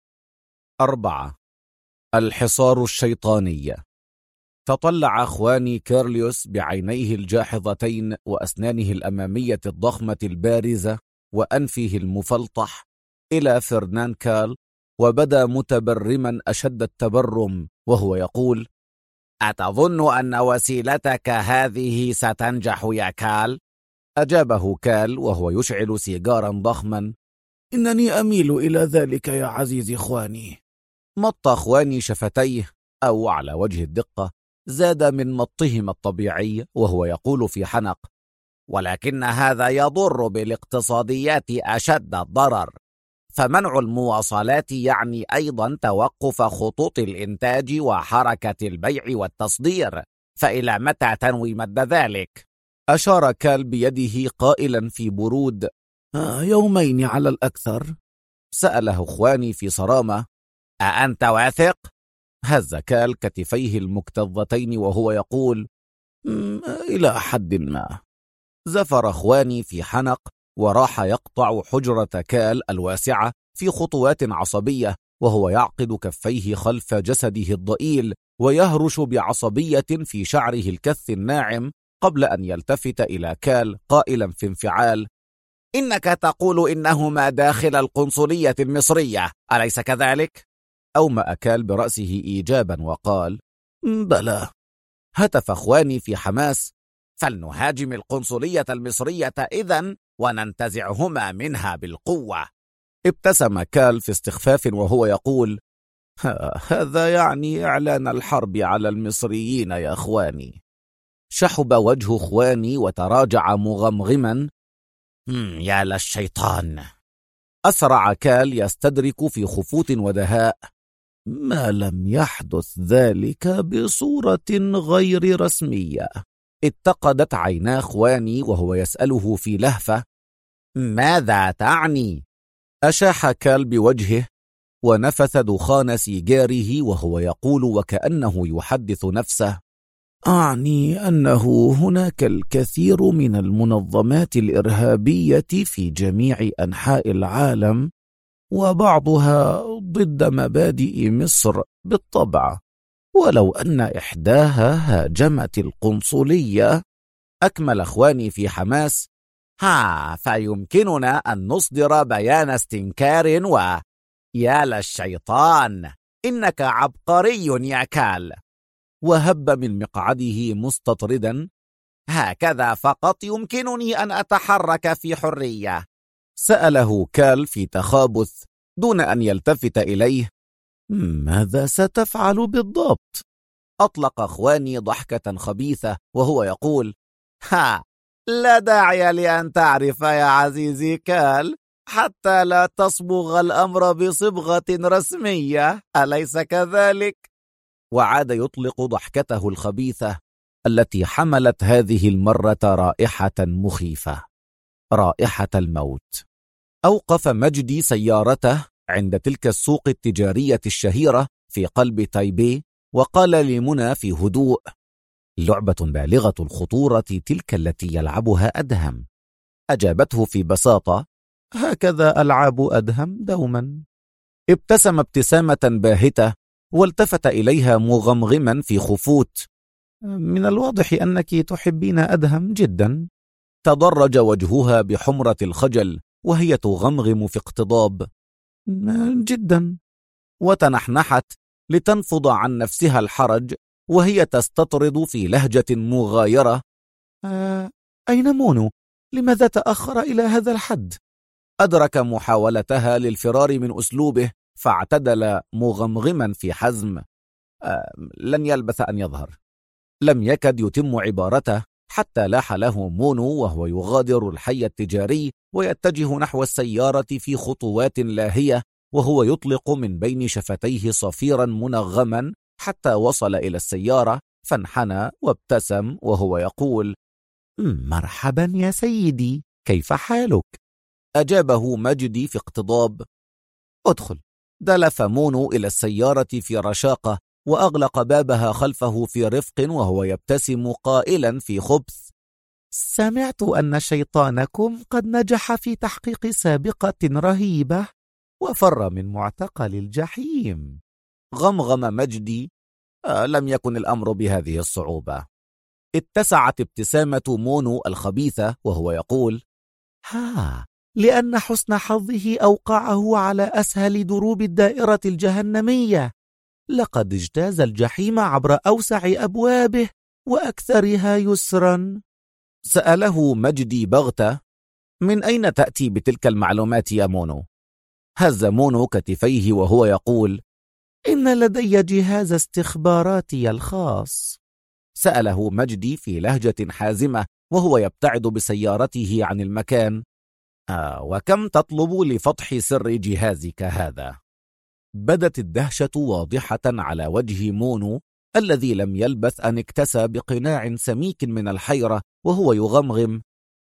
4. الحصار الشيطاني. تطلع خواني كيرليوس بعينيه الجاحظتين وأسنانه الأمامية الضخمة البارزة وأنفه المفلطح إلى فرنان كال، وبدا متبرما أشد التبرم وهو يقول: أتظن أن وسيلتك هذه ستنجح يا كال؟ أجابه كال وهو يشعل سيجارا ضخما: إنني أميل إلى ذلك يا عزيزي خواني. مط خواني شفتيه، أو على وجه الدقة زاد من مطهما الطبيعي وهو يقول في حنق: ولكن هذا يضر بالاقتصاديات أشد الضرر، فمنع المواصلات يعني أيضا توقف خطوط الإنتاج وحركة البيع والتصدير، فإلى متى تنوي مد ذلك؟ أشار كال بيده قائلا في برود: يومين على الأكثر. سأله خواني في صرامة: أأنت واثق؟ هز كال كتفيه المكتظتين وهو يقول: إلى حد ما. زفر خواني في حنق وراح يقطع حجرة كال الواسعة في خطوات عصبية، وهو يعقد كفيه خلف جسده الضئيل ويهرش بعصبية في شعره الكث الناعم، قبل أن يلتفت إلى كال قائلا في انفعال: إنك تقول إنهما داخل القنصلية المصرية، أليس كذلك؟ أومأ كال برأسه إيجابا وقال: بلى. هتف خواني في حماس: فلنهاجم القنصلية المصرية إذن وننتزعهما منها بالقوة. ابتسم كال في استخفاف وهو يقول: هذا يعني إعلان الحرب على المصريين يا أخواني. شحب وجه خواني وتراجع مغمغما. يا للشيطان. أسرع كال يستدرك في خفوت ودهاء: ما لم يحدث ذلك بصورة غير رسمية. اتقدت عينا خواني وهو يسأله في لهفة: ماذا تعني؟ أشاح كال بوجهه ونفث دخان سيجاره وهو يقول وكأنه يحدث نفسه: أعني أنه هناك الكثير من المنظمات الإرهابية في جميع أنحاء العالم، وبعضها ضد مبادئ مصر بالطبع، ولو أن إحداها هاجمت القنصلية. أكمل أخواني في حماس: فيمكننا أن نصدر بيان استنكار يا للشيطان، إنك عبقري يا كال. وهب من مقعده مستطردا: هكذا فقط يمكنني أن أتحرك في حرية. سأله كال في تخابث دون أن يلتفت إليه: ماذا ستفعل بالضبط؟ أطلق أخواني ضحكة خبيثة وهو يقول: لا داعي لأن تعرف يا عزيزي كال، حتى لا تصبغ الأمر بصبغة رسمية، أليس كذلك؟ وعاد يطلق ضحكته الخبيثة التي حملت هذه المرة رائحة مخيفة، رائحة الموت. أوقف مجدي سيارته عند تلك السوق التجارية الشهيرة في قلب تايبي وقال لمنى في هدوء: لعبة بالغة الخطورة تلك التي يلعبها أدهم. أجابته في بساطة: هكذا ألعاب أدهم دوما. ابتسم ابتسامة باهتة والتفت إليها مغمغما في خفوت: من الواضح أنك تحبين أدهم جدا. تضرج وجهها بحمرة الخجل وهي تغمغم في اقتضاب: جدا. وتنحنحت لتنفض عن نفسها الحرج وهي تستطرد في لهجة مغايرة: أين مونو؟ لماذا تأخر إلى هذا الحد؟ أدرك محاولتها للفرار من أسلوبه فاعتدل مغمغما في حزم: لن يلبث أن يظهر. لم يكد يتم عبارته حتى لاح له مونو وهو يغادر الحي التجاري ويتجه نحو السيارة في خطوات لاهية وهو يطلق من بين شفتيه صفيرا منغما حتى وصل إلى السيارة فانحنى وابتسم وهو يقول: مرحبا يا سيدي، كيف حالك؟ أجابه مجدي في اقتضاب: ادخل. دلف مونو إلى السيارة في رشاقة وأغلق بابها خلفه في رفق وهو يبتسم قائلا في خبث: سمعت أن شيطانكم قد نجح في تحقيق سابقة رهيبة وفر من معتقل الجحيم. غمغم مجدي: لم يكن الأمر بهذه الصعوبة. اتسعت ابتسامة مونو الخبيثة وهو يقول: لأن حسن حظه أوقعه على أسهل دروب الدائرة الجهنمية. لقد اجتاز الجحيم عبر أوسع أبوابه وأكثرها يسرا. سأله مجدي بغتة: من أين تأتي بتلك المعلومات يا مونو؟ هز مونو كتفيه وهو يقول: إن لدي جهاز استخباراتي الخاص. سأله مجدي في لهجة حازمة وهو يبتعد بسيارته عن المكان: وكم تطلب لفتح سر جهازك هذا؟ بدت الدهشة واضحة على وجه مونو الذي لم يلبث أن اكتسى بقناع سميك من الحيرة وهو يغمغم: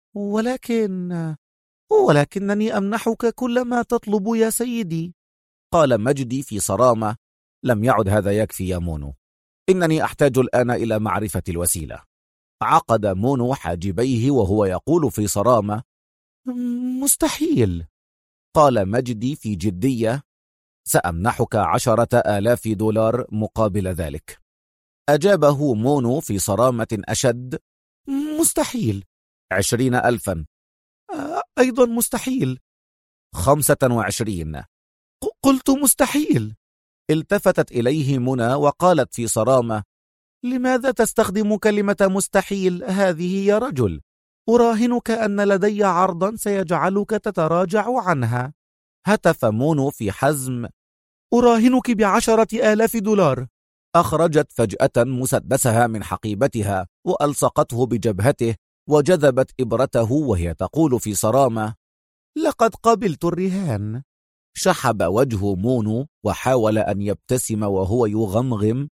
ولكنني أمنحك كل ما تطلب يا سيدي. قال مجدي في صرامة: لم يعد هذا يكفي يا مونو، إنني أحتاج الآن إلى معرفة الوسيلة. عقد مونو حاجبيه وهو يقول في صرامة: مستحيل. قال مجدي في جدية: سأمنحك 10,000 دولار مقابل ذلك. أجابه مونو في صرامة أشد: مستحيل. 20,000. أيضا مستحيل. 25. قلت مستحيل. التفتت إليه منى وقالت في صرامة: لماذا تستخدم كلمة مستحيل هذه يا رجل؟ أراهنك أن لدي عرضا سيجعلك تتراجع عنها. هتف مونو في حزم: أراهنك ب10,000 دولار. أخرجت فجأة مسدسها من حقيبتها وألصقته بجبهته وجذبت إبرته وهي تقول في صرامة: لقد قبلت الرهان. شحب وجه مونو وحاول أن يبتسم وهو يغمغم: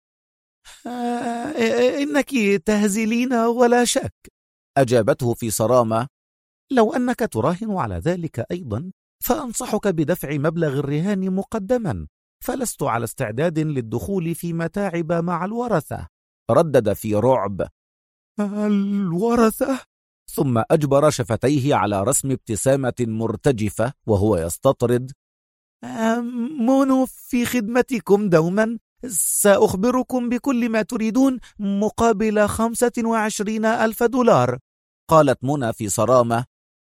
إنك تهزلين ولا شك. أجابته في صرامة: لو أنك تراهن على ذلك أيضا فأنصحك بدفع مبلغ الرهان مقدما، فلست على استعداد للدخول في متاعب مع الورثة. ردد في رعب: الورثة؟ ثم أجبر شفتيه على رسم ابتسامة مرتجفة وهو يستطرد: مونو في خدمتكم دوما، سأخبركم بكل ما تريدون مقابل 25,000 دولار. قالت منى في صرامة: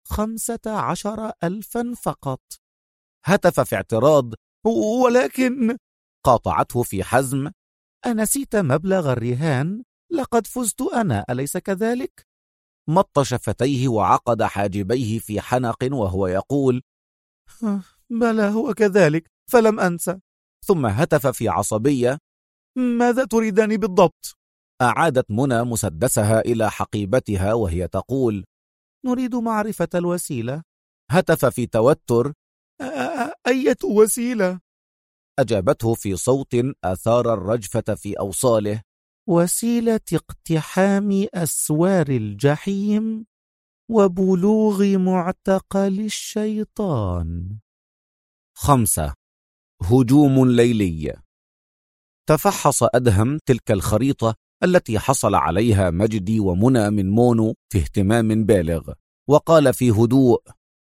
15,000 فقط. هتف في اعتراض: ولكن... قاطعته في حزم: أنسيت مبلغ الرهان؟ لقد فزت أنا، أليس كذلك؟ مط شفتيه وعقد حاجبيه في حنق وهو يقول: بلى هو كذلك، فلم أنسى. ثم هتف في عصبية: ماذا تريدان بالضبط؟ أعادت منى مسدسها إلى حقيبتها وهي تقول: نريد معرفة الوسيلة. هتف في توتر: أية وسيلة؟ أجابته في صوت أثار الرجفة في أوصاله: وسيلة اقتحام أسوار الجحيم وبلوغ معتقل الشيطان. 5. هجوم ليلي. تفحص أدهم تلك الخريطة التي حصل عليها مجدي ومنى من مونو في اهتمام بالغ، وقال في هدوء: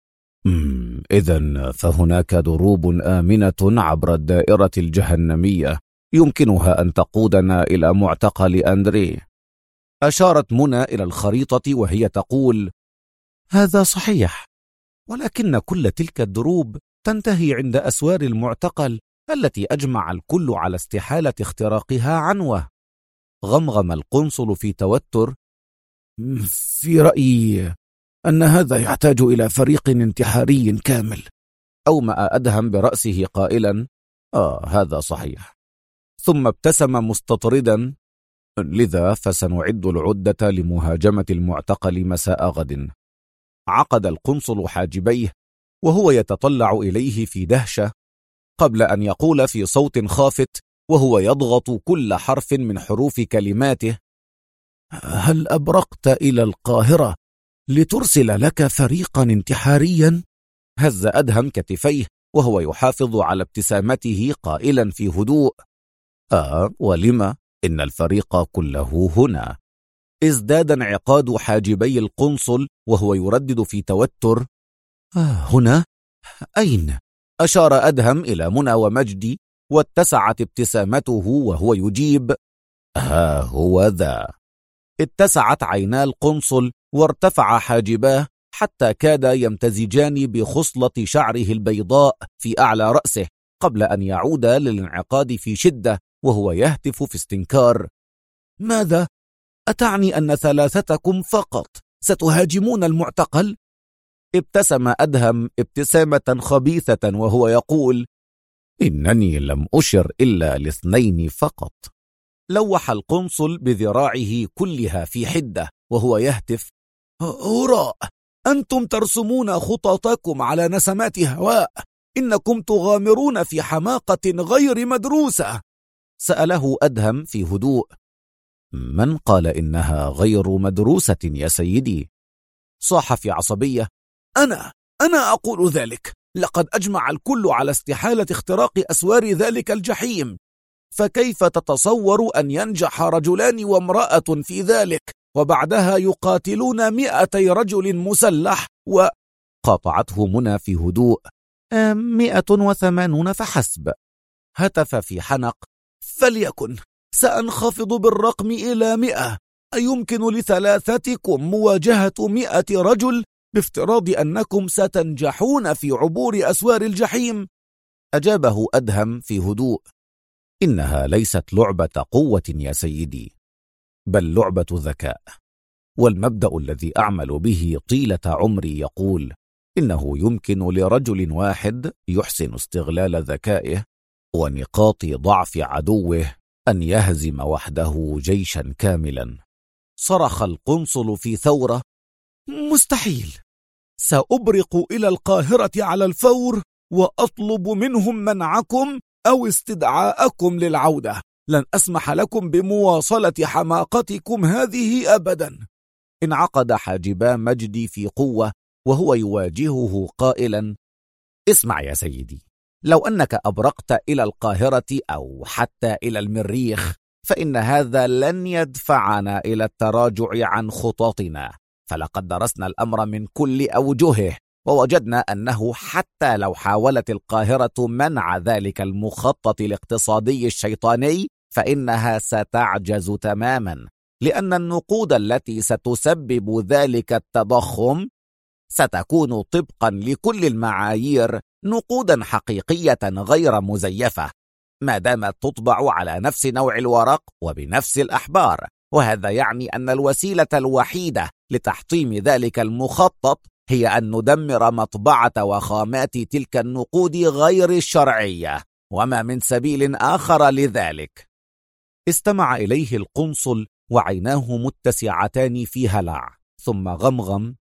إذن فهناك دروب آمنة عبر الدائرة الجهنمية يمكنها أن تقودنا إلى معتقل أندري. أشارت منى إلى الخريطة وهي تقول: هذا صحيح، ولكن كل تلك الدروب تنتهي عند أسوار المعتقل التي أجمع الكل على استحالة اختراقها عنوة. غمغم القنصل في توتر: في رأيي أن هذا يحتاج إلى فريق انتحاري كامل. أومأ أدهم برأسه قائلا: هذا صحيح. ثم ابتسم مستطردا: لذا فسنعد العدة لمهاجمة المعتقل مساء غد. عقد القنصل حاجبيه وهو يتطلع إليه في دهشة قبل أن يقول في صوت خافت وهو يضغط كل حرف من حروف كلماته: هل أبرقت إلى القاهرة لترسل لك فريقا انتحاريا؟ هز أدهم كتفيه وهو يحافظ على ابتسامته قائلا في هدوء: ولما؟ إن الفريق كله هنا. ازداد انعقاد حاجبي القنصل وهو يردد في توتر: هنا؟ أين؟ أشار أدهم إلى منى ومجدي واتسعت ابتسامته وهو يجيب: ها هو ذا. اتسعت عينا القنصل وارتفع حاجباه حتى كاد يمتزجان بخصلة شعره البيضاء في أعلى رأسه قبل أن يعود للانعقاد في شدة وهو يهتف في استنكار: ماذا؟ أتعني أن ثلاثتكم فقط ستهاجمون المعتقل؟ ابتسم أدهم ابتسامة خبيثة وهو يقول: إنني لم أشر إلا ل2 فقط. لوح القنصل بذراعه كلها في حدة وهو يهتف: هراء! أنتم ترسمون خططكم على نسمات هواء، إنكم تغامرون في حماقة غير مدروسة. سأله أدهم في هدوء: من قال إنها غير مدروسة يا سيدي؟ صاح في عصبية: أنا أقول ذلك. لقد أجمع الكل على استحالة اختراق أسوار ذلك الجحيم، فكيف تتصور أن ينجح رجلان وامرأة في ذلك وبعدها يقاتلون 200 رجل مسلح؟ قاطعته منى في هدوء: 180 فحسب. هتف في حنق: فليكن، سأنخفض بالرقم إلى 100. أيمكن لثلاثتكم مواجهة 100 رجل بافتراض أنكم ستنجحون في عبور أسوار الجحيم؟ أجابه أدهم في هدوء: إنها ليست لعبة قوة يا سيدي، بل لعبة ذكاء. والمبدأ الذي أعمل به طيلة عمري يقول: إنه يمكن لرجل واحد يحسن استغلال ذكائه ونقاط ضعف عدوه أن يهزم وحده جيشا كاملا. صرخ القنصل في ثورة: مستحيل! سأبرق إلى القاهرة على الفور وأطلب منهم منعكم أو استدعاءكم للعودة. لن أسمح لكم بمواصلة حماقتكم هذه أبدا. انعقد حاجبا مجدي في قوة وهو يواجهه قائلا: اسمع يا سيدي، لو أنك أبرقت إلى القاهرة أو حتى إلى المريخ فإن هذا لن يدفعنا إلى التراجع عن خططنا، فلقد درسنا الأمر من كل أوجهه ووجدنا أنه حتى لو حاولت القاهرة منع ذلك المخطط الاقتصادي الشيطاني فإنها ستعجز تماما، لأن النقود التي ستسبب ذلك التضخم ستكون طبقا لكل المعايير نقودا حقيقية غير مزيفة، ما دامت تطبع على نفس نوع الورق وبنفس الأحبار. وهذا يعني أن الوسيلة الوحيدة لتحطيم ذلك المخطط هي أن ندمر مطبعة وخامات تلك النقود غير الشرعية، وما من سبيل آخر لذلك. استمع إليه القنصل وعيناه متسعتان في هلع، ثم غمغم: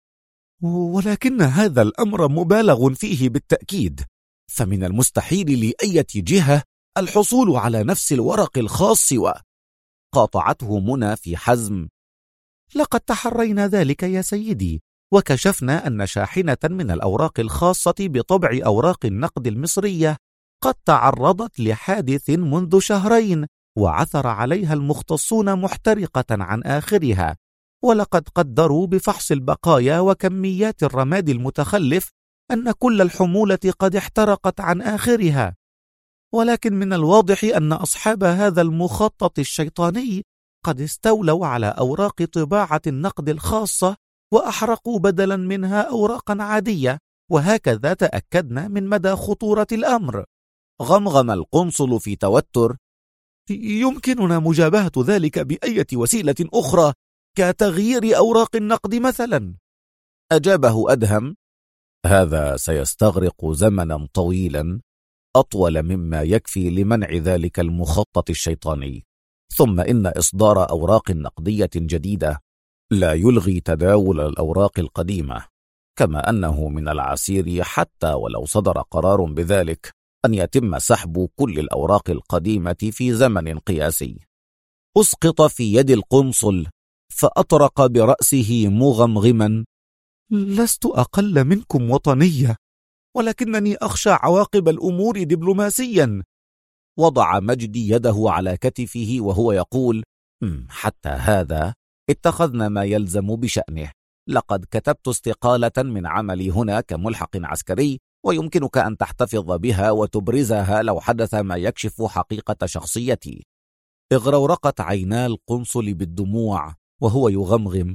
ولكن هذا الأمر مبالغ فيه بالتأكيد، فمن المستحيل لأية جهة الحصول على نفس الورق الخاص. قاطعته منى في حزم: لقد تحرينا ذلك يا سيدي، وكشفنا أن شاحنة من الأوراق الخاصة بطبع أوراق النقد المصرية قد تعرضت لحادث منذ شهرين وعثر عليها المختصون محترقة عن آخرها، ولقد قدروا بفحص البقايا وكميات الرماد المتخلف أن كل الحمولة قد احترقت عن آخرها، ولكن من الواضح أن أصحاب هذا المخطط الشيطاني قد استولوا على أوراق طباعة النقد الخاصة وأحرقوا بدلا منها أوراقا عادية، وهكذا تأكدنا من مدى خطورة الأمر. غمغم القنصل في توتر: يمكننا مجابهة ذلك بأية وسيلة أخرى كتغيير أوراق النقد مثلا. أجابه أدهم: هذا سيستغرق زمنا طويلا، أطول مما يكفي لمنع ذلك المخطط الشيطاني، ثم إن إصدار أوراق نقدية جديدة لا يلغي تداول الأوراق القديمة، كما أنه من العسير حتى ولو صدر قرار بذلك أن يتم سحب كل الأوراق القديمة في زمن قياسي. أسقط في يد القنصل فأطرق برأسه مغمغما: لست أقل منكم وطنية، ولكنني أخشى عواقب الأمور دبلوماسيا. وضع مجدي يده على كتفه وهو يقول: حتى هذا اتخذنا ما يلزم بشأنه. لقد كتبت استقالة من عملي هنا كملحق عسكري، ويمكنك أن تحتفظ بها وتبرزها لو حدث ما يكشف حقيقة شخصيتي. اغرورقت عينا القنصل بالدموع وهو يغمغم: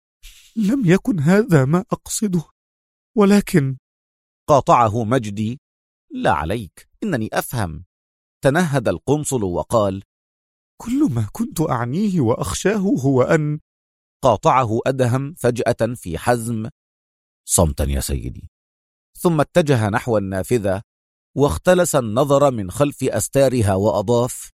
لم يكن هذا ما أقصده، ولكن... قاطعه مجدي: لا عليك، إنني أفهم. تنهد القنصل وقال: كل ما كنت أعنيه وأخشاه هو أن... قاطعه أدهم فجأة في حزم: صمتا يا سيدي. ثم اتجه نحو النافذة واختلس النظر من خلف أستارها وأضاف: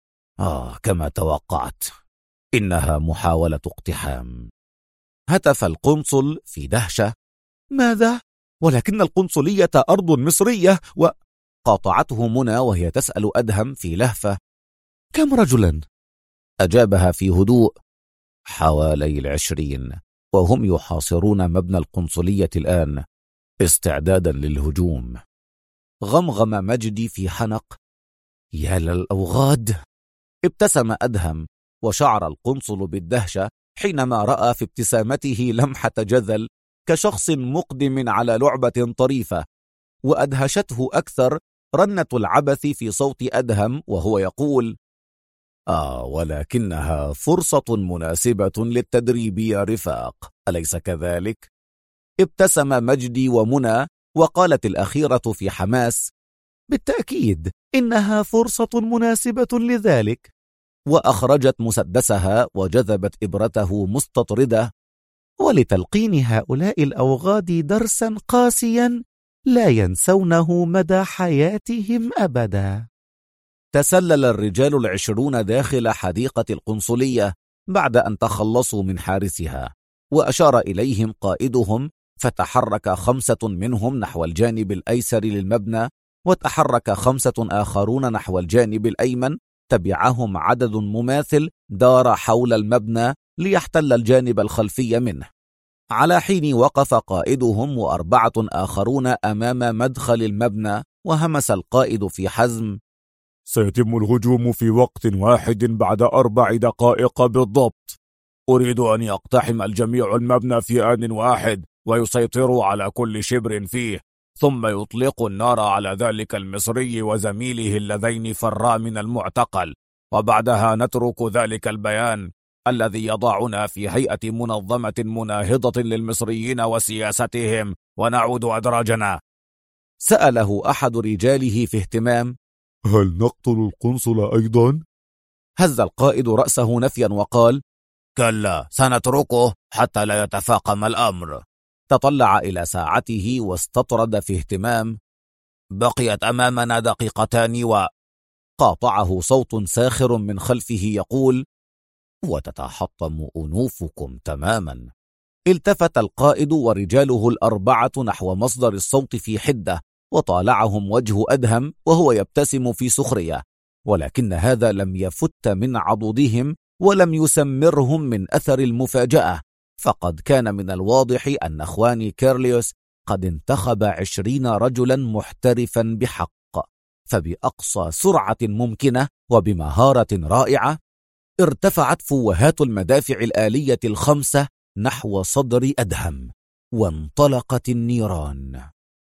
كما توقعت، إنها محاولة اقتحام. هتف القنصل في دهشة: ماذا؟ ولكن القنصلية أرض مصرية قاطعته منى وهي تسأل أدهم في لهفة: كم رجلا؟ أجابها في هدوء: حوالي 20، وهم يحاصرون مبنى القنصلية الآن استعدادا للهجوم. غمغم مجدي في حنق: يا للأوغاد. ابتسم أدهم، وشعر القنصل بالدهشة حينما رأى في ابتسامته لمحة جذل كشخص مقدم على لعبة طريفة، وأدهشته أكثر رنة العبث في صوت أدهم وهو يقول: ولكنها فرصة مناسبة للتدريب يا رفاق، أليس كذلك؟ ابتسم مجدي ومنى، وقالت الأخيرة في حماس: بالتأكيد إنها فرصة مناسبة لذلك. وأخرجت مسدسها وجذبت إبرته مستطردة: ولتلقين هؤلاء الأوغاد درسا قاسيا لا ينسونه مدى حياتهم أبدا. تسلل الرجال 20 داخل حديقة القنصلية بعد أن تخلصوا من حارسها، وأشار إليهم قائدهم، فتحرك 5 منهم نحو الجانب الأيسر للمبنى، وتحرك 5 آخرون نحو الجانب الأيمن، تبعهم عدد مماثل دار حول المبنى ليحتل الجانب الخلفي منه، على حين وقف قائدهم و4 آخرون أمام مدخل المبنى. وهمس القائد في حزم: سيتم الهجوم في وقت واحد بعد 4 دقائق بالضبط. أريد أن يقتحم الجميع المبنى في آن واحد ويسيطروا على كل شبر فيه، ثم يطلقوا النار على ذلك المصري وزميله اللذين فرا من المعتقل، وبعدها نترك ذلك البيان الذي يضعنا في هيئة منظمة مناهضة للمصريين وسياستهم ونعود أدراجنا. سأله أحد رجاله في اهتمام: هل نقتل القنصل أيضا؟ هز القائد رأسه نفيا وقال: كلا، سنتركه حتى لا يتفاقم الأمر. تطلع إلى ساعته واستطرد في اهتمام: بقيت أمامنا 2 دقيقة قاطعه صوت ساخر من خلفه يقول: وتتحطم أنوفكم تماما. التفت القائد ورجاله 4 نحو مصدر الصوت في حدة، وطالعهم وجه أدهم وهو يبتسم في سخرية، ولكن هذا لم يفت من عضدهم ولم يسمرهم من أثر المفاجأة، فقد كان من الواضح أن خواني كيرليوس قد انتخب 20 رجلا محترفا بحق، فبأقصى سرعة ممكنة وبمهارة رائعة ارتفعت فوهات المدافع الآلية 5 نحو صدر أدهم، وانطلقت النيران.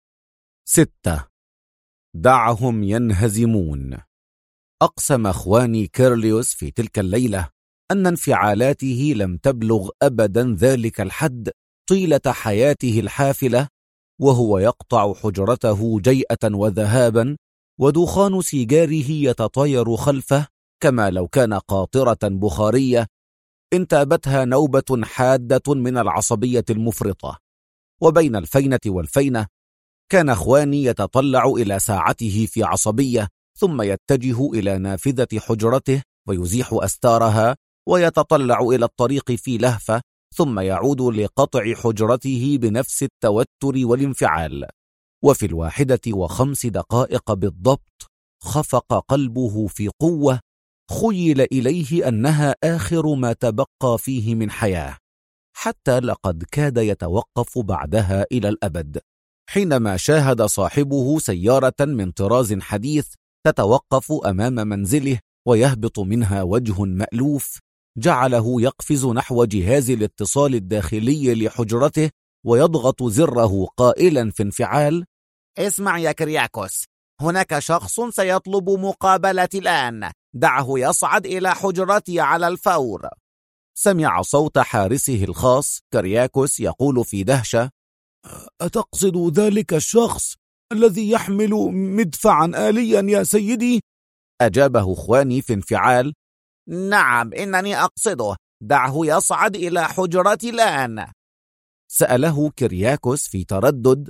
6. دعهم ينهزمون. أقسم خواني كيرليوس في تلك الليلة أن انفعالاته لم تبلغ أبدا ذلك الحد طيلة حياته الحافلة، وهو يقطع حجرته جيئة وذهابا، ودخان سيجاره يتطاير خلفه كما لو كان قاطرة بخارية انتابتها نوبة حادة من العصبية المفرطة. وبين الفينة والفينة كان خواني يتطلع إلى ساعته في عصبية، ثم يتجه إلى نافذة حجرته ويزيح أستارها، ويتطلع إلى الطريق في لهفة، ثم يعود لقطع حجرته بنفس التوتر والانفعال. وفي 51 دقائق بالضبط خفق قلبه في قوة خيل إليه أنها آخر ما تبقى فيه من حياة، حتى لقد كاد يتوقف بعدها إلى الأبد، حينما شاهد صاحبه سيارة من طراز حديث تتوقف أمام منزله ويهبط منها وجه مألوف جعله يقفز نحو جهاز الاتصال الداخلي لحجرته ويضغط زره قائلا في انفعال: اسمع يا كرياكوس، هناك شخص سيطلب مقابلتي الآن، دعه يصعد إلى حجرتي على الفور. سمع صوت حارسه الخاص كرياكوس يقول في دهشة: أتقصد ذلك الشخص الذي يحمل مدفعا آليا يا سيدي؟ أجابه خواني في انفعال: نعم، إنني أقصده، دعه يصعد إلى حجرتي الآن. سأله كرياكوس في تردد: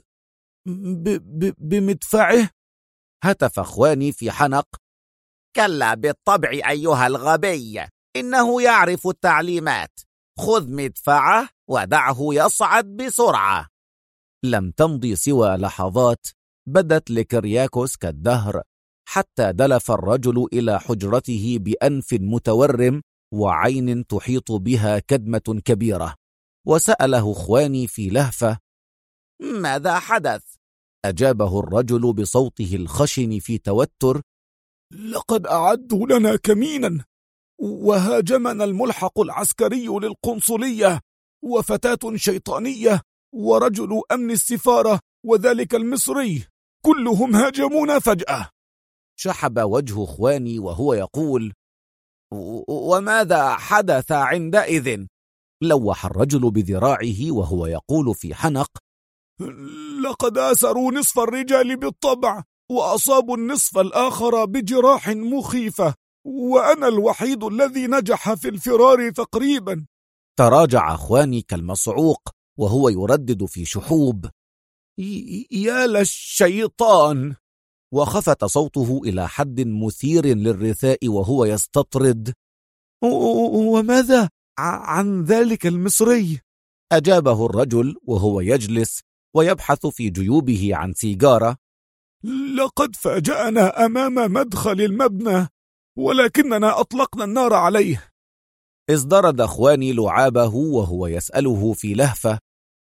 بمدفعه؟ هتف خواني في حنق: كلا بالطبع أيها الغبي، إنه يعرف التعليمات، خذ مدفعه ودعه يصعد بسرعة. لم تمضي سوى لحظات بدت لكرياكوس كالدهر، حتى دلف الرجل إلى حجرته بأنف متورم وعين تحيط بها كدمة كبيرة، وسأله خواني في لهفة: ماذا حدث؟ أجابه الرجل بصوته الخشن في توتر: لقد أعدوا لنا كمينا، وهاجمنا الملحق العسكري للقنصلية، وفتاة شيطانية، ورجل أمن السفارة، وذلك المصري، كلهم هاجمونا فجأة. شحب وجه خواني وهو يقول: وماذا حدث عندئذ؟ لوح الرجل بذراعه وهو يقول في حنق: لقد أسروا نصف الرجال بالطبع، وأصابوا النصف الآخر بجراح مخيفة، وأنا الوحيد الذي نجح في الفرار تقريبا. تراجع أخواني كالمصعوق وهو يردد في شحوب: يا للشيطان. وخفت صوته إلى حد مثير للرثاء وهو يستطرد: وماذا عن ذلك المصري؟ أجابه الرجل وهو يجلس ويبحث في جيوبه عن سيجارة: لقد فاجأنا أمام مدخل المبنى، ولكننا أطلقنا النار عليه. ازدرد أخواني لعابه وهو يسأله في لهفة: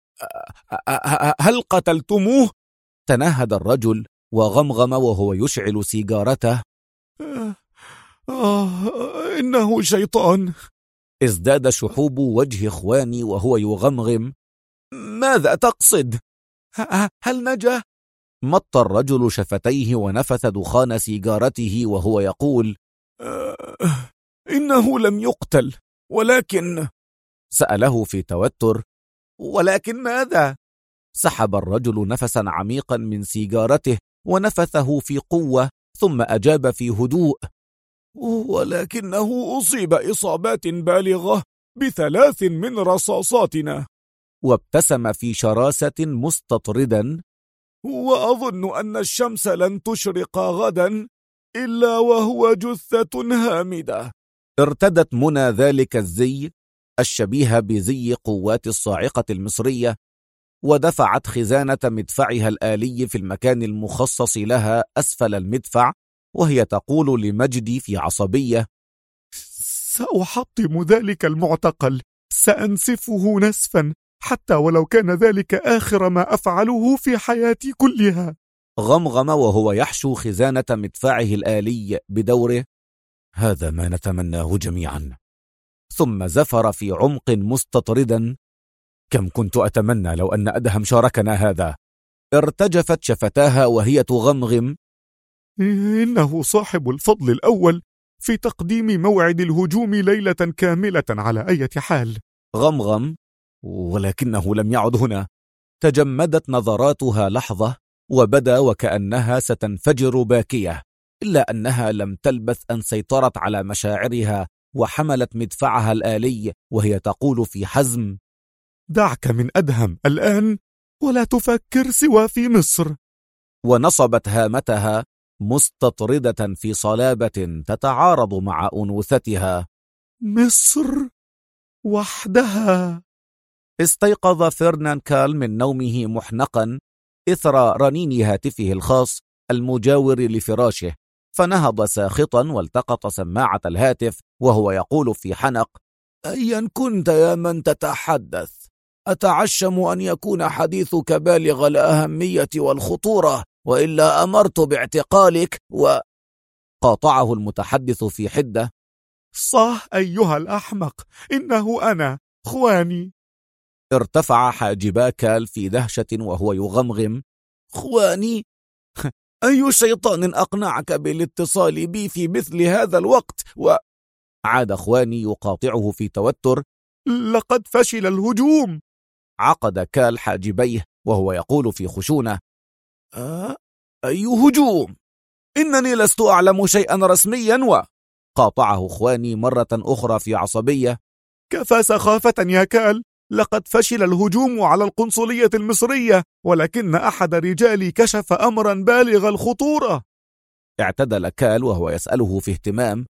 هل قتلتموه؟ تنهد الرجل وغمغم وهو يشعل سيجارته: إنه شيطان. ازداد شحوب وجه إخواني وهو يغمغم: ماذا تقصد؟ هل نجا؟ مط الرجل شفتيه ونفث دخان سيجارته وهو يقول: إنه لم يقتل، ولكن... سأله في توتر: ولكن ماذا؟ سحب الرجل نفسا عميقا من سيجارته ونفثه في قوة، ثم أجاب في هدوء: ولكنه أصيب إصابات بالغة ب3 من رصاصاتنا. وابتسم في شراسة مستطردا: وأظن أن الشمس لن تشرق غدا إلا وهو جثة هامدة. ارتدت منى ذلك الزي الشبيه بزي قوات الصاعقة المصرية، ودفعت خزانة مدفعها الآلي في المكان المخصص لها أسفل المدفع، وهي تقول لمجدي في عصبية: سأحطم ذلك المعتقل، سأنسفه نسفا، حتى ولو كان ذلك آخر ما أفعله في حياتي كلها. غمغم وهو يحشو خزانة مدفعه الآلي بدوره: هذا ما نتمناه جميعا. ثم زفر في عمق مستطردا: كم كنت أتمنى لو أن أدهم شاركنا هذا. ارتجفت شفتاها وهي تغمغم: إنه صاحب الفضل الأول في تقديم موعد الهجوم ليلة كاملة على أي حال. غمغم: ولكنه لم يعد هنا. تجمدت نظراتها لحظة وبدا وكأنها ستنفجر باكية، إلا أنها لم تلبث أن سيطرت على مشاعرها وحملت مدفعها الآلي وهي تقول في حزم: دعك من أدهم الآن، ولا تفكر سوى في مصر. ونصبت هامتها مستطردة في صلابة تتعارض مع أنوثتها: مصر وحدها. استيقظ فرنان كال من نومه محنقا إثر رنين هاتفه الخاص المجاور لفراشه، فنهض ساخطا والتقط سماعة الهاتف وهو يقول في حنق: أيا كنت يا من تتحدث، أتعشم أن يكون حديثك بالغ الأهمية والخطورة، وإلا أمرت باعتقالك. وقاطعه المتحدث في حدة: صح أيها الأحمق، إنه أنا خواني. ارتفع حاجبا كال في دهشة وهو يغمغم: خواني؟ أي شيطان أقنعك بالاتصال بي في مثل هذا الوقت؟ وعاد خواني يقاطعه في توتر: لقد فشل الهجوم. عقد كال حاجبيه وهو يقول في خشونة: أي هجوم؟ إنني لست أعلم شيئا رسميا. وقاطعه خواني مرة أخرى في عصبية: كفى سخافة يا كال، لقد فشل الهجوم على القنصلية المصرية، ولكن أحد رجالي كشف أمرا بالغ الخطورة. اعتدل كال وهو يسأله في اهتمام: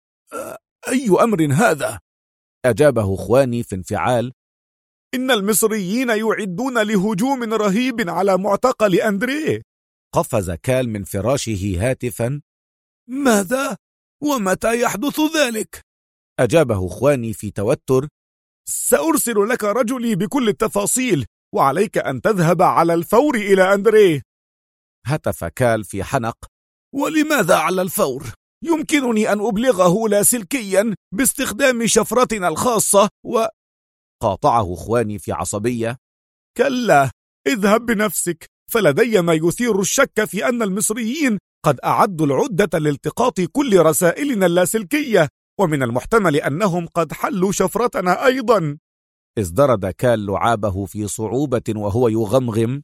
أي أمر هذا؟ أجابه خواني في انفعال: إن المصريين يعدون لهجوم رهيب على معتقل أندريه. قفز كال من فراشه هاتفا: ماذا؟ ومتى يحدث ذلك؟ أجابه خواني في توتر: سأرسل لك رجلي بكل التفاصيل، وعليك أن تذهب على الفور إلى أندريه. هتف كال في حنق: ولماذا على الفور؟ يمكنني أن أبلغه لاسلكيا باستخدام شفرتنا الخاصة. وقاطعه خواني في عصبية: كلا، اذهب بنفسك، فلدي ما يثير الشك في أن المصريين قد أعدوا العدة لالتقاط كل رسائلنا اللاسلكية، ومن المحتمل أنهم قد حلوا شفرتنا أيضا. ازدرد كال لعابه في صعوبة وهو يغمغم: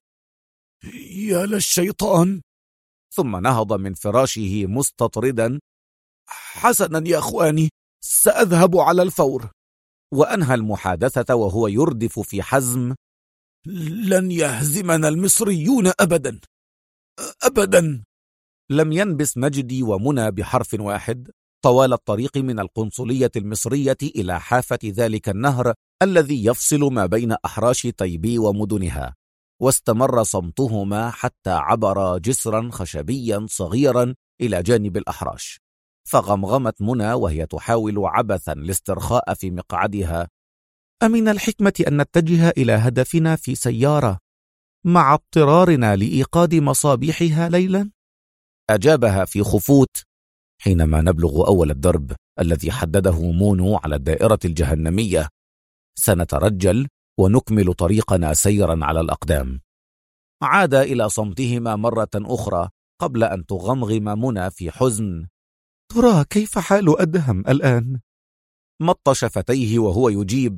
يا للشيطان. ثم نهض من فراشه مستطردا: حسنا يا أخواني، سأذهب على الفور. وأنهى المحادثة وهو يردف في حزم: لن يهزمنا المصريون أبدا أبدا. لم ينبس مجدي ومنى بحرف واحد طوال الطريق من القنصلية المصرية إلى حافة ذلك النهر الذي يفصل ما بين أحراش طيبي ومدنها، واستمر صمتهما حتى عبر جسرا خشبيا صغيرا إلى جانب الأحراش. فغمغمت منى وهي تحاول عبثا الاسترخاء في مقعدها: أمن الحكمة أن نتجه إلى هدفنا في سيارة مع اضطرارنا لإيقاد مصابيحها ليلا؟ أجابها في خفوت: حينما نبلغ أول الدرب الذي حدده مونو على الدائرة الجهنمية سنترجل ونكمل طريقنا سيرا على الأقدام. عاد إلى صمتهما مرة أخرى قبل أن تغمغم منى في حزن: ترى كيف حال أدهم الآن؟ مط شفتيه وهو يجيب: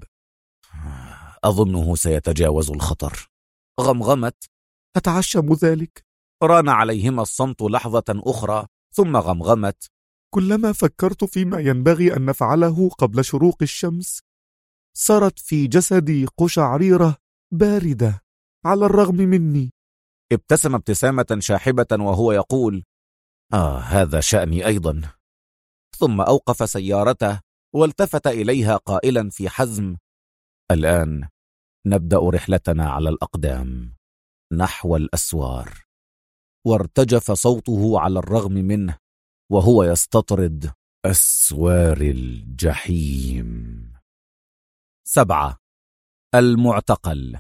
أظنه سيتجاوز الخطر. غمغمت: أتعشم ذلك. ران عليهما الصمت لحظة أخرى ثم غمغمت: كلما فكرت فيما ينبغي أن نفعله قبل شروق الشمس صارت في جسدي قشعريرة باردة على الرغم مني. ابتسم ابتسامة شاحبة وهو يقول: هذا شأني أيضا. ثم أوقف سيارته والتفت إليها قائلا في حزم: الآن نبدأ رحلتنا على الأقدام نحو الأسوار. وارتجف صوته على الرغم منه وهو يستطرد: أسوار الجحيم. 7. المعتقل.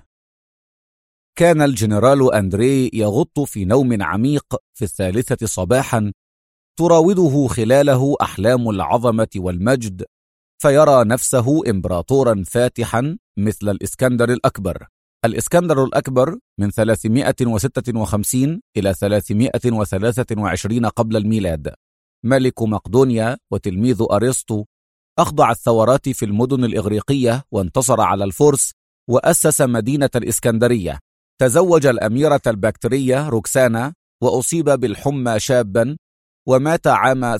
كان الجنرال أندري يغط في نوم عميق في 3 صباحا تراوده خلاله أحلام العظمة والمجد، فيرى نفسه إمبراطورا فاتحا مثل الإسكندر الأكبر. الإسكندر الأكبر من 356 إلى 323 قبل الميلاد، ملك مقدونيا وتلميذ أرسطو، أخضع الثورات في المدن الإغريقية وانتصر على الفرس وأسس مدينة الإسكندرية. تزوج الأميرة البكترية روكسانا وأصيب بالحمى شابا ومات عام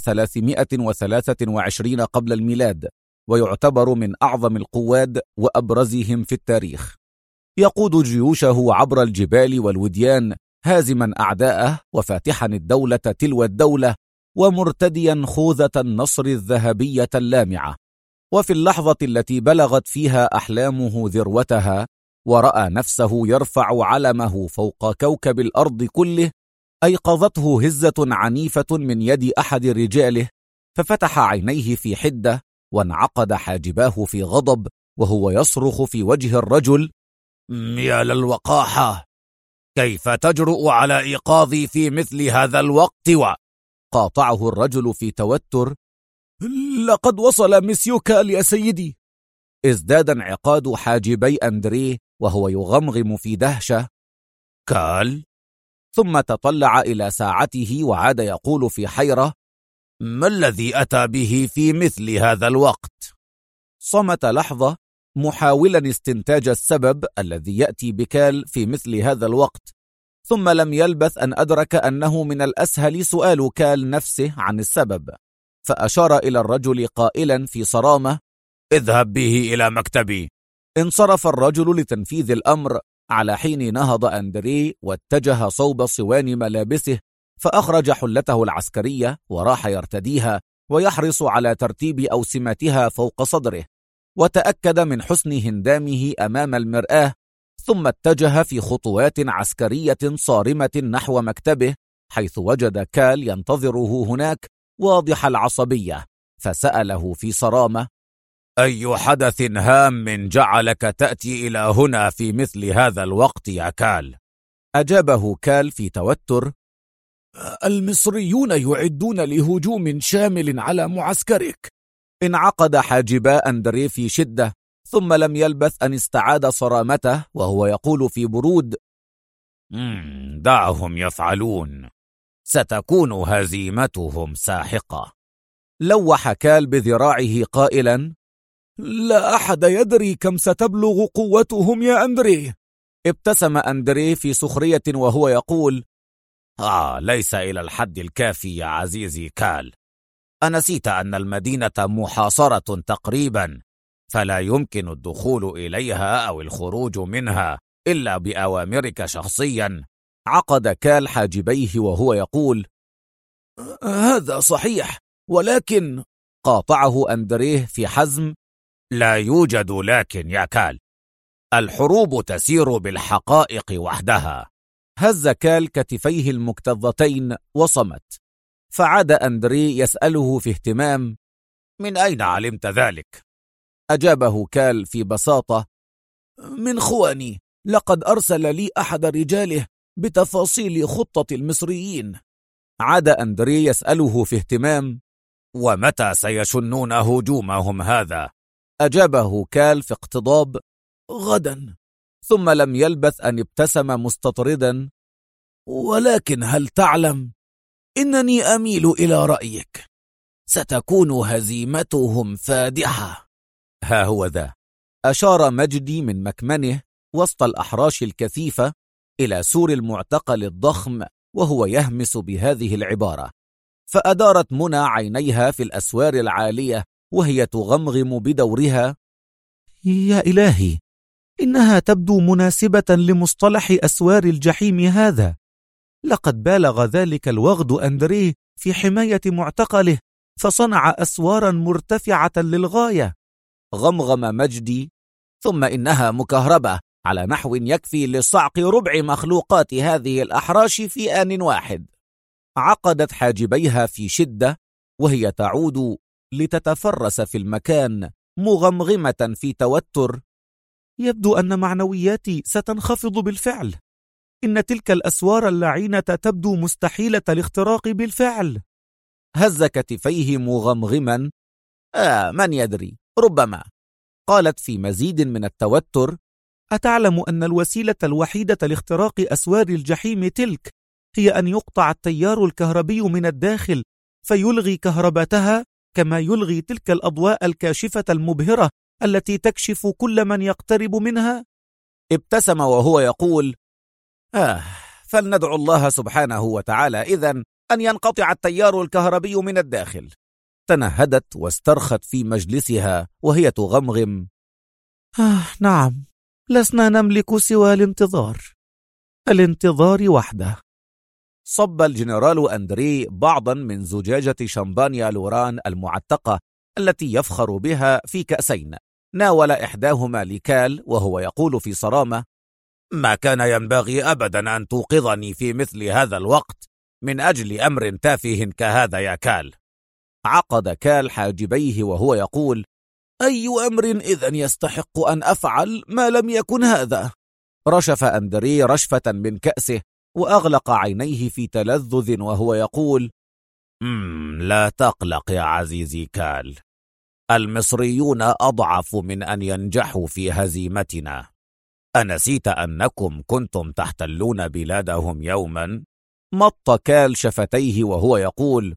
323 قبل الميلاد، ويعتبر من أعظم القواد وأبرزهم في التاريخ. يقود جيوشه عبر الجبال والوديان هازما أعداءه وفاتحا الدولة تلو الدولة ومرتديا خوذة النصر الذهبية اللامعة. وفي اللحظة التي بلغت فيها أحلامه ذروتها ورأى نفسه يرفع علمه فوق كوكب الأرض كله، أيقظته هزة عنيفة من يد أحد رجاله، ففتح عينيه في حدة وانعقد حاجباه في غضب وهو يصرخ في وجه الرجل: يا للوقاحة، كيف تجرؤ على إيقاظي في مثل هذا الوقت؟ قاطعه الرجل في توتر: لقد وصل مسيو كال يا سيدي. ازداد انعقاد حاجبي أندريه وهو يغمغم في دهشة: كال؟ ثم تطلع إلى ساعته وعاد يقول في حيرة: ما الذي أتى به في مثل هذا الوقت؟ صمت لحظة محاولا استنتاج السبب الذي يأتي بكال في مثل هذا الوقت، ثم لم يلبث أن أدرك أنه من الأسهل سؤال كال نفسه عن السبب، فأشار إلى الرجل قائلا في صرامة: اذهب به إلى مكتبي. انصرف الرجل لتنفيذ الأمر، على حين نهض أندريه واتجه صوب صوان ملابسه، فأخرج حلته العسكرية وراح يرتديها ويحرص على ترتيب أوسمتها فوق صدره، وتأكد من حسن هندامه أمام المرآة، ثم اتجه في خطوات عسكرية صارمة نحو مكتبه، حيث وجد كال ينتظره هناك واضح العصبية، فسأله في صرامة: أي حدث هام جعلك تأتي إلى هنا في مثل هذا الوقت يا كال؟ أجابه كال في توتر: المصريون يعدون لهجوم شامل على معسكرك. انعقد حاجبا أندريه في شدة، ثم لم يلبث أن استعاد صرامته وهو يقول في برود: دعهم يفعلون، ستكون هزيمتهم ساحقة. لوح كال بذراعه قائلا: لا أحد يدري كم ستبلغ قوتهم يا أندريه. ابتسم أندريه في سخرية وهو يقول: ليس إلى الحد الكافي يا عزيزي كال. أنسيت أن المدينة محاصرة تقريبا، فلا يمكن الدخول إليها أو الخروج منها إلا بأوامرك شخصيا. عقد كال حاجبيه وهو يقول: هذا صحيح، ولكن... قاطعه أندريه في حزم: لا يوجد لكن يا كال، الحروب تسير بالحقائق وحدها. هز كال كتفيه المكتظتين وصمت، فعاد أندريه يسأله في اهتمام: من أين علمت ذلك؟ أجابه كال في بساطة: من خواني، لقد أرسل لي أحد رجاله بتفاصيل خطة المصريين. عاد أندريه يسأله في اهتمام: ومتى سيشنون هجومهم هذا؟ أجابه كال في اقتضاب: غدا. ثم لم يلبث أن ابتسم مستطردا: ولكن هل تعلم إنني أميل إلى رأيك، ستكون هزيمتهم فادحة. ها هو ذا. أشار مجدي من مكمنه وسط الأحراش الكثيفة إلى سور المعتقل الضخم وهو يهمس بهذه العبارة، فأدارت منى عينيها في الأسوار العالية وهي تغمغم بدورها: يا إلهي، إنها تبدو مناسبة لمصطلح أسوار الجحيم هذا. لقد بالغ ذلك الوغد أندريه في حماية معتقله، فصنع أسوارا مرتفعة للغاية. غمغم مجدي: ثم إنها مكهربة على نحو يكفي لصعق ربع مخلوقات هذه الأحراش في آن واحد. عقدت حاجبيها في شدة وهي تعود لتتفرس في المكان مغمغمة في توتر: يبدو أن معنوياتي ستنخفض بالفعل. إن تلك الأسوار اللعينة تبدو مستحيلة الاختراق بالفعل. هز كتفيه مغمغما: من يدري، ربما. قالت في مزيد من التوتر: أتعلم أن الوسيلة الوحيدة لاختراق أسوار الجحيم تلك هي أن يقطع التيار الكهربي من الداخل فيلغي كهربتها، كما يلغي تلك الأضواء الكاشفة المبهرة التي تكشف كل من يقترب منها؟ ابتسم وهو يقول: فلندعو الله سبحانه وتعالى إذن أن ينقطع التيار الكهربي من الداخل. تنهدت واسترخت في مجلسها وهي تغمغم: نعم، لسنا نملك سوى الانتظار وحده. صب الجنرال أندريه بعضا من زجاجة شمبانيا لوران المعتقة التي يفخر بها في كأسين، ناول إحداهما لكال وهو يقول في صرامة: ما كان ينبغي أبدا أن توقظني في مثل هذا الوقت من أجل أمر تافه كهذا يا كال. عقد كال حاجبيه وهو يقول: أي أمر إذن يستحق أن أفعل ما لم يكن هذا؟ رشف أندريه رشفة من كأسه وأغلق عينيه في تلذذ وهو يقول: لا تقلق يا عزيزي كال، المصريون أضعف من أن ينجحوا في هزيمتنا. أنسيت أنكم كنتم تحتلون بلادهم يوما؟ مط كال شفتيه وهو يقول: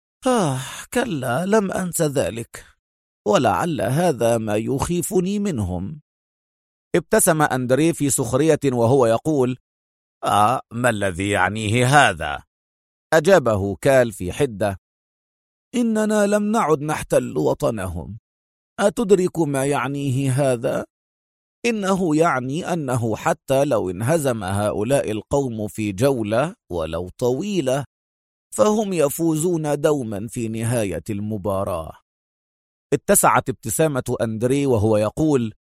كلا، لم أنس ذلك، ولعل هذا ما يخيفني منهم. ابتسم أندريه في سخرية وهو يقول: ما الذي يعنيه هذا؟ أجابه كال في حدة: إننا لم نعد نحتل وطنهم. أتدرك ما يعنيه هذا؟ إنه يعني أنه حتى لو انهزم هؤلاء القوم في جولة ولو طويلة، فهم يفوزون دوما في نهاية المباراة. اتسعت ابتسامة أندريه وهو يقول: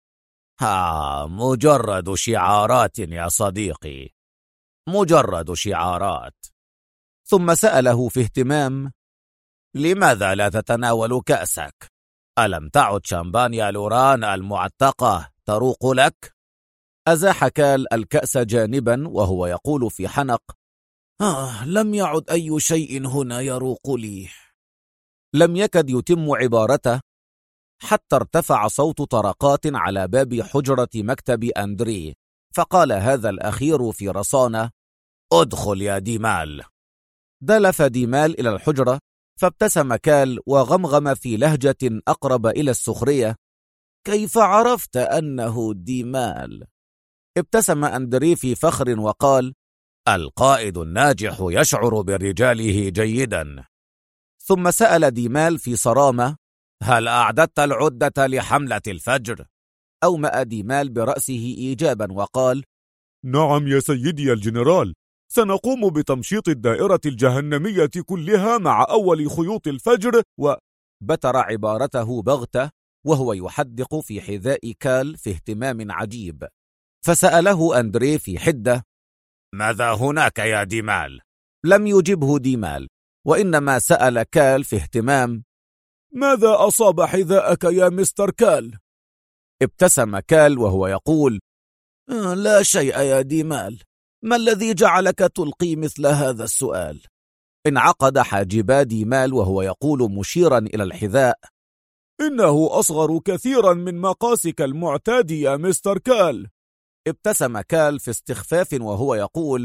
مجرد شعارات يا صديقي، مجرد شعارات. ثم سأله في اهتمام: لماذا لا تتناول كأسك؟ ألم تعد شامبانيا لوران المعتقة تروق لك؟ أزاح كال الكأس جانبا وهو يقول في حنق: لم يعد أي شيء هنا يروق لي. لم يكد يتم عبارته حتى ارتفع صوت طرقات على باب حجرة مكتب أندريه، فقال هذا الأخير في رصانة: ادخل يا ديمال. دلف ديمال إلى الحجرة، فابتسم كال وغمغم في لهجة أقرب إلى السخرية: كيف عرفت أنه ديمال؟ ابتسم أندريه في فخر وقال: القائد الناجح يشعر برجاله جيدا. ثم سأل ديمال في صرامة: هل أعددت العدة لحملة الفجر؟ أومأ ديمال برأسه إيجابا وقال: نعم يا سيدي الجنرال، سنقوم بتمشيط الدائرة الجهنمية كلها مع أول خيوط الفجر. بتر عبارته بغتة وهو يحدق في حذاء كال في اهتمام عجيب، فسأله أندريه في حدة: ماذا هناك يا ديمال؟ لم يجبه ديمال، وإنما سأل كال في اهتمام: ماذا أصاب حذاءك يا مستر كال؟ ابتسم كال وهو يقول: لا شيء يا ديمال، ما الذي جعلك تلقي مثل هذا السؤال؟ انعقد حاجبا ديمال وهو يقول مشيرا إلى الحذاء: إنه أصغر كثيرا من مقاسك المعتاد يا مستر كال. ابتسم كال في استخفاف وهو يقول: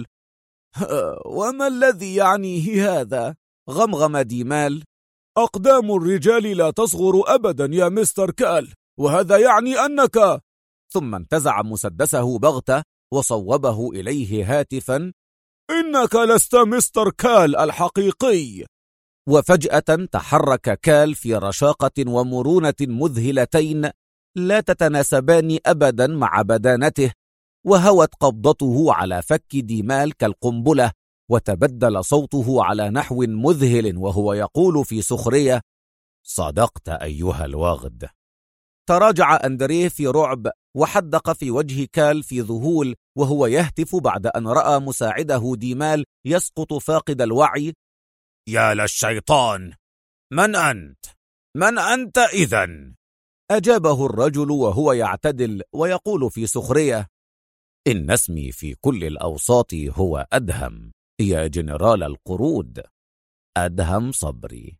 وما الذي يعنيه هذا؟ غمغم ديمال: أقدام الرجال لا تصغر أبدا يا مستر كال، وهذا يعني أنك... ثم انتزع مسدسه بغتة وصوبه إليه هاتفا: إنك لست مستر كال الحقيقي. وفجأة تحرك كال في رشاقة ومرونة مذهلتين لا تتناسبان أبدا مع بدانته، وهوت قبضته على فك ديمال كالقنبلة، وتبدل صوته على نحو مذهل وهو يقول في سخرية: صدقت أيها الوغد. تراجع أندريه في رعب وحدق في وجه كال في ذهول وهو يهتف بعد أن رأى مساعده ديمال يسقط فاقد الوعي: يا للشيطان، من أنت؟ من أنت إذن؟ أجابه الرجل وهو يعتدل ويقول في سخرية: إن اسمي في كل الأوساط هو أدهم يا جنرال القرود، أدهم صبري.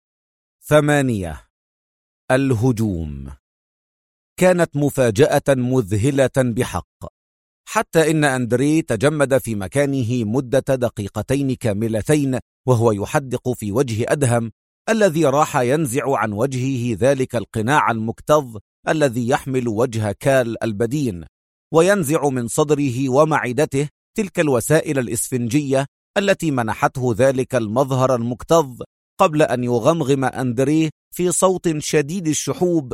8. الهجوم. كانت مفاجأة مذهلة بحق، حتى إن أندريه تجمد في مكانه مدة دقيقتين كاملتين وهو يحدق في وجه أدهم الذي راح ينزع عن وجهه ذلك القناع المكتظ الذي يحمل وجه كال البدين، وينزع من صدره ومعدته تلك الوسائل الإسفنجية التي منحته ذلك المظهر المكتظ، قبل أن يغمغم أندريه في صوت شديد الشحوب: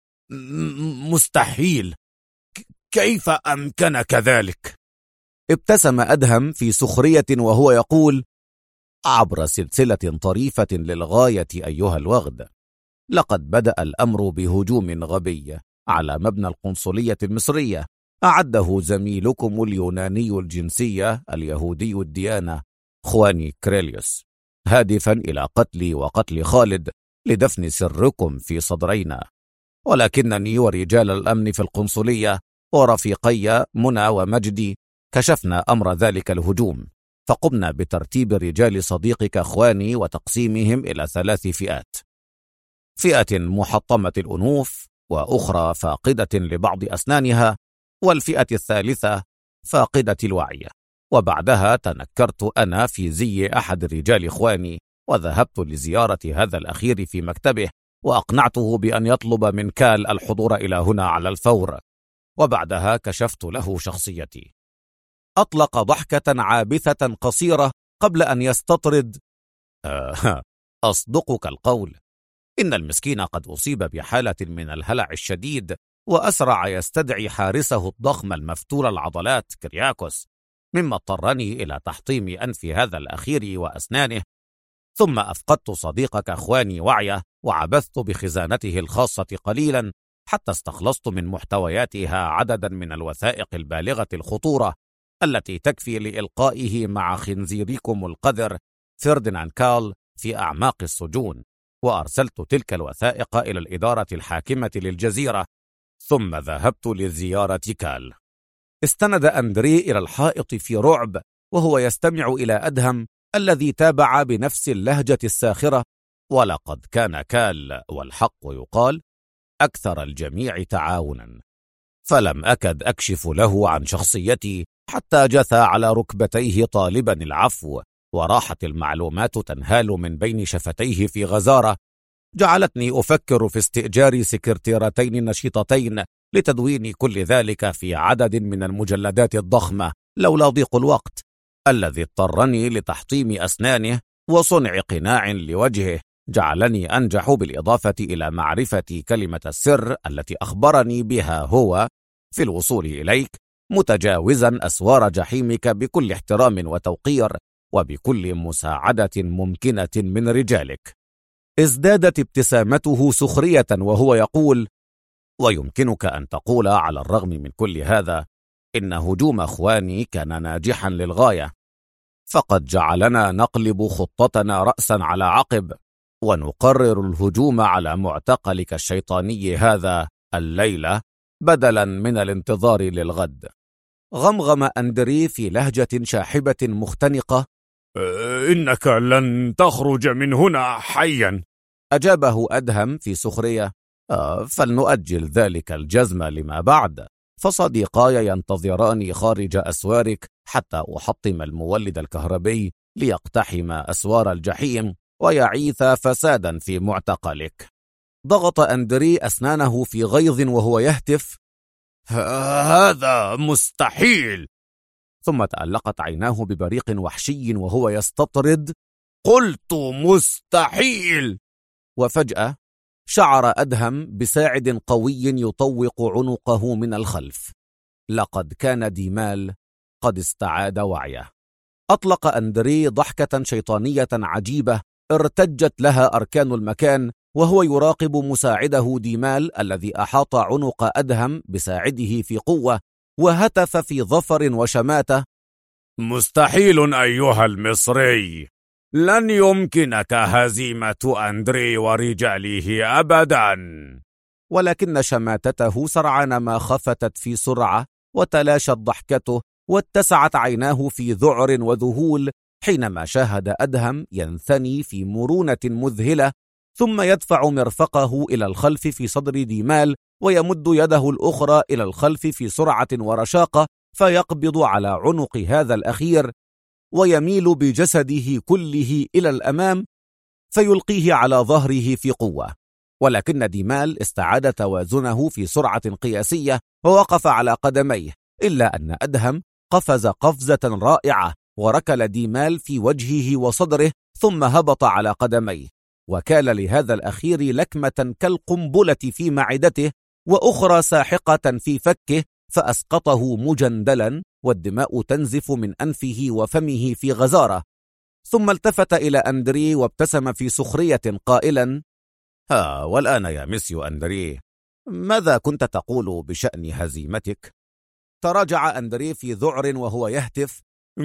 مستحيل، كيف أمكنك ذلك؟ ابتسم أدهم في سخرية وهو يقول: عبر سلسلة طريفة للغاية أيها الوغد، لقد بدأ الأمر بهجوم غبي على مبنى القنصلية المصرية أعده زميلكم اليوناني الجنسية اليهودي الديانة خواني كريليوس، هادفا إلى قتلي وقتل خالد لدفن سركم في صدرينا. ولكنني ورجال الأمن في القنصلية ورفيقي منى ومجدي كشفنا أمر ذلك الهجوم، فقمنا بترتيب رجال صديقك خواني وتقسيمهم إلى 3 فئات: فئة محطمة الأنوف، وأخرى فاقدة لبعض أسنانها، والفئة الثالثة فاقدة الوعي. وبعدها تنكرت أنا في زي أحد رجال خواني، وذهبت لزيارة هذا الأخير في مكتبه، وأقنعته بأن يطلب من كال الحضور إلى هنا على الفور، وبعدها كشفت له شخصيتي. أطلق ضحكة عابثة قصيرة قبل أن يستطرد: أصدقك القول، إن المسكين قد أصيب بحالة من الهلع الشديد، وأسرع يستدعي حارسه الضخم المفتول العضلات كرياكوس، مما اضطرني إلى تحطيم أنف هذا الأخير وأسنانه. ثم أفقدت صديقك خواني وعيه، وعبثت بخزانته الخاصة قليلا حتى استخلصت من محتوياتها عددا من الوثائق البالغة الخطورة التي تكفي لإلقائه مع خنزيركم القذر فرديناند كال في أعماق السجون، وأرسلت تلك الوثائق إلى الإدارة الحاكمة للجزيرة، ثم ذهبت لزيارة كال. استند أندريه إلى الحائط في رعب وهو يستمع إلى أدهم الذي تابع بنفس اللهجة الساخرة: ولقد كان كال، والحق يقال، أكثر الجميع تعاونا، فلم أكد أكشف له عن شخصيتي حتى جثى على ركبتيه طالبا العفو، وراحت المعلومات تنهال من بين شفتيه في غزارة جعلتني أفكر في استئجار سكرتيرتين نشيطتين لتدوين كل ذلك في عدد من المجلدات الضخمة، لولا ضيق الوقت الذي اضطرني لتحطيم أسنانه وصنع قناع لوجهه جعلني أنجح بالإضافة إلى معرفة كلمة السر التي أخبرني بها هو في الوصول إليك، متجاوزا أسوار جحيمك بكل احترام وتوقير وبكل مساعدة ممكنة من رجالك. ازدادت ابتسامته سخرية وهو يقول: ويمكنك أن تقول على الرغم من كل هذا إن هجوم أخواني كان ناجحا للغاية، فقد جعلنا نقلب خطتنا رأسا على عقب ونقرر الهجوم على معتقلك الشيطاني هذا الليلة بدلا من الانتظار للغد. غمغم أندري في لهجة شاحبة مختنقة: إنك لن تخرج من هنا حيا. أجابه أدهم في سخرية: فلنؤجل ذلك الجزم لما بعد، فصديقاي ينتظراني خارج أسوارك حتى أحطم المولد الكهربي ليقتحم أسوار الجحيم ويعيث فسادا في معتقلك. ضغط أندري أسنانه في غيظ وهو يهتف: هذا مستحيل. ثم تألقت عيناه ببريق وحشي وهو يستطرد: قلت مستحيل. وفجأة شعر أدهم بساعد قوي يطوق عنقه من الخلف. لقد كان ديمال قد استعاد وعيه. أطلق أندري ضحكة شيطانية عجيبة ارتجت لها أركان المكان وهو يراقب مساعده ديمال الذي أحاط عنق أدهم بساعده في قوة، وهتف في ظفر وشماتة: مستحيل أيها المصري، لن يمكنك هزيمة أندري ورجاله أبدا. ولكن شماتته سرعان ما خفتت في سرعة، وتلاشت ضحكته، واتسعت عيناه في ذعر وذهول حينما شاهد أدهم ينثني في مرونة مذهلة، ثم يدفع مرفقه إلى الخلف في صدر ديمال ويمد يده الأخرى إلى الخلف في سرعة ورشاقة، فيقبض على عنق هذا الأخير ويميل بجسده كله إلى الأمام فيلقيه على ظهره في قوة. ولكن ديمال استعاد توازنه في سرعة قياسية ووقف على قدميه، إلا أن أدهم قفز قفزة رائعة وركل ديمال في وجهه وصدره ثم هبط على قدميه، وكال لهذا الأخير لكمة كالقنبلة في معدته وأخرى ساحقة في فكه، فأسقطه مجندلا والدماء تنزف من أنفه وفمه في غزارة. ثم التفت إلى أندري وابتسم في سخرية قائلا: والآن يا مسيو أندري، ماذا كنت تقول بشأن هزيمتك؟ تراجع أندري في ذعر وهو يهتف: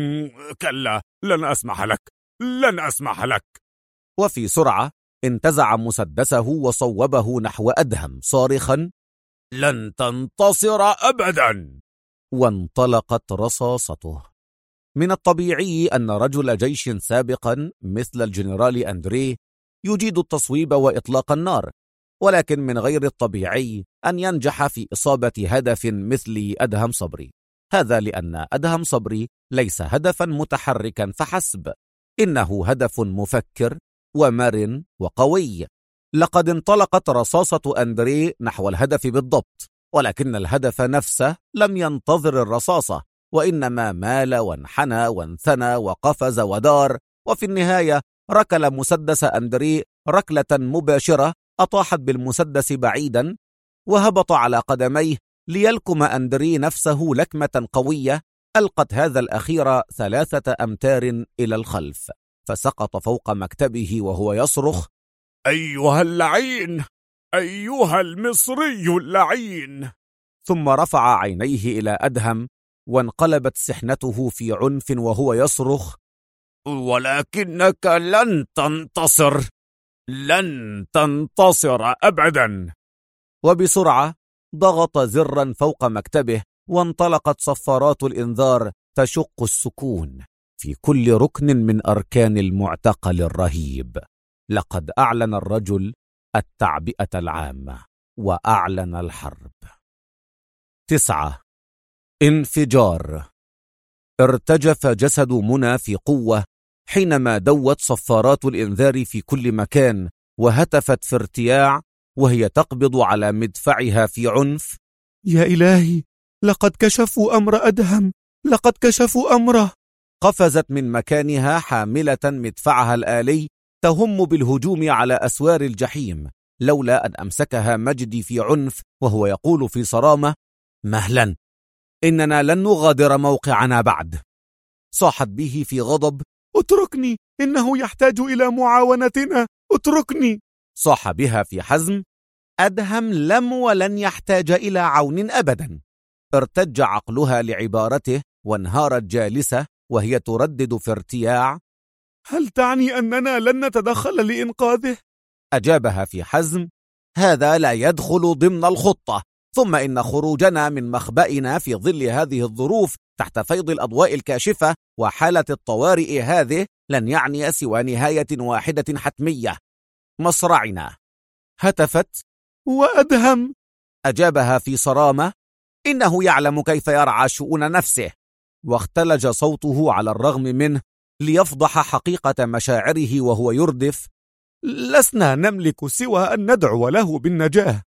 كلا، لن أسمح لك، لن أسمح لك. وفي سرعة انتزع مسدسه وصوبه نحو أدهم صارخا: لن تنتصر أبدا. وانطلقت رصاصته. من الطبيعي أن رجل جيش سابقا مثل الجنرال أندري يجيد التصويب وإطلاق النار، ولكن من غير الطبيعي أن ينجح في إصابة هدف مثل أدهم صبري. هذا لأن أدهم صبري ليس هدفا متحركا فحسب، إنه هدف مفكر ومرن وقوي. لقد انطلقت رصاصة أندري نحو الهدف بالضبط، ولكن الهدف نفسه لم ينتظر الرصاصة، وإنما مال وانحنى وانثنى وقفز ودار، وفي النهاية ركل مسدس أندري ركلة مباشرة أطاحت بالمسدس بعيدا، وهبط على قدميه ليلكم أندري نفسه لكمة قوية ألقت هذا الأخير 3 أمتار إلى الخلف، فسقط فوق مكتبه وهو يصرخ: أيها اللعين، أيها المصري اللعين. ثم رفع عينيه إلى أدهم وانقلبت سحنته في عنف وهو يصرخ: ولكنك لن تنتصر، لن تنتصر أبدا. وبسرعة ضغط زرا فوق مكتبه، وانطلقت صفارات الإنذار تشق السكون في كل ركن من أركان المعتقل الرهيب. لقد أعلن الرجل التعبئة العامة وأعلن الحرب. 9. انفجار. ارتجف جسد منى في قوة حينما دوت صفارات الإنذار في كل مكان، وهتفت في ارتياع وهي تقبض على مدفعها في عنف: يا إلهي، لقد كشفوا أمر أدهم، لقد كشفوا أمره. قفزت من مكانها حاملة مدفعها الآلي تهم بالهجوم على أسوار الجحيم، لولا أن أمسكها مجدي في عنف وهو يقول في صرامة: مهلا، إننا لن نغادر موقعنا بعد. صاحت به في غضب: اتركني، إنه يحتاج إلى معاونتنا، اتركني. صاح بها في حزم: أدهم لم ولن يحتاج إلى عون أبدا. ارتج عقلها لعبارته وانهارت جالسة وهي تردد في ارتياع: هل تعني أننا لن نتدخل لإنقاذه؟ أجابها في حزم: هذا لا يدخل ضمن الخطة، ثم إن خروجنا من مخبئنا في ظل هذه الظروف تحت فيض الأضواء الكاشفة وحالة الطوارئ هذه لن يعني سوى نهاية واحدة حتمية: مصرعنا. هتفت: وأدهم؟ أجابها في صرامة: إنه يعلم كيف يرعى شؤون نفسه. واختلج صوته على الرغم منه ليفضح حقيقة مشاعره وهو يردف: لسنا نملك سوى أن ندعو له بالنجاة،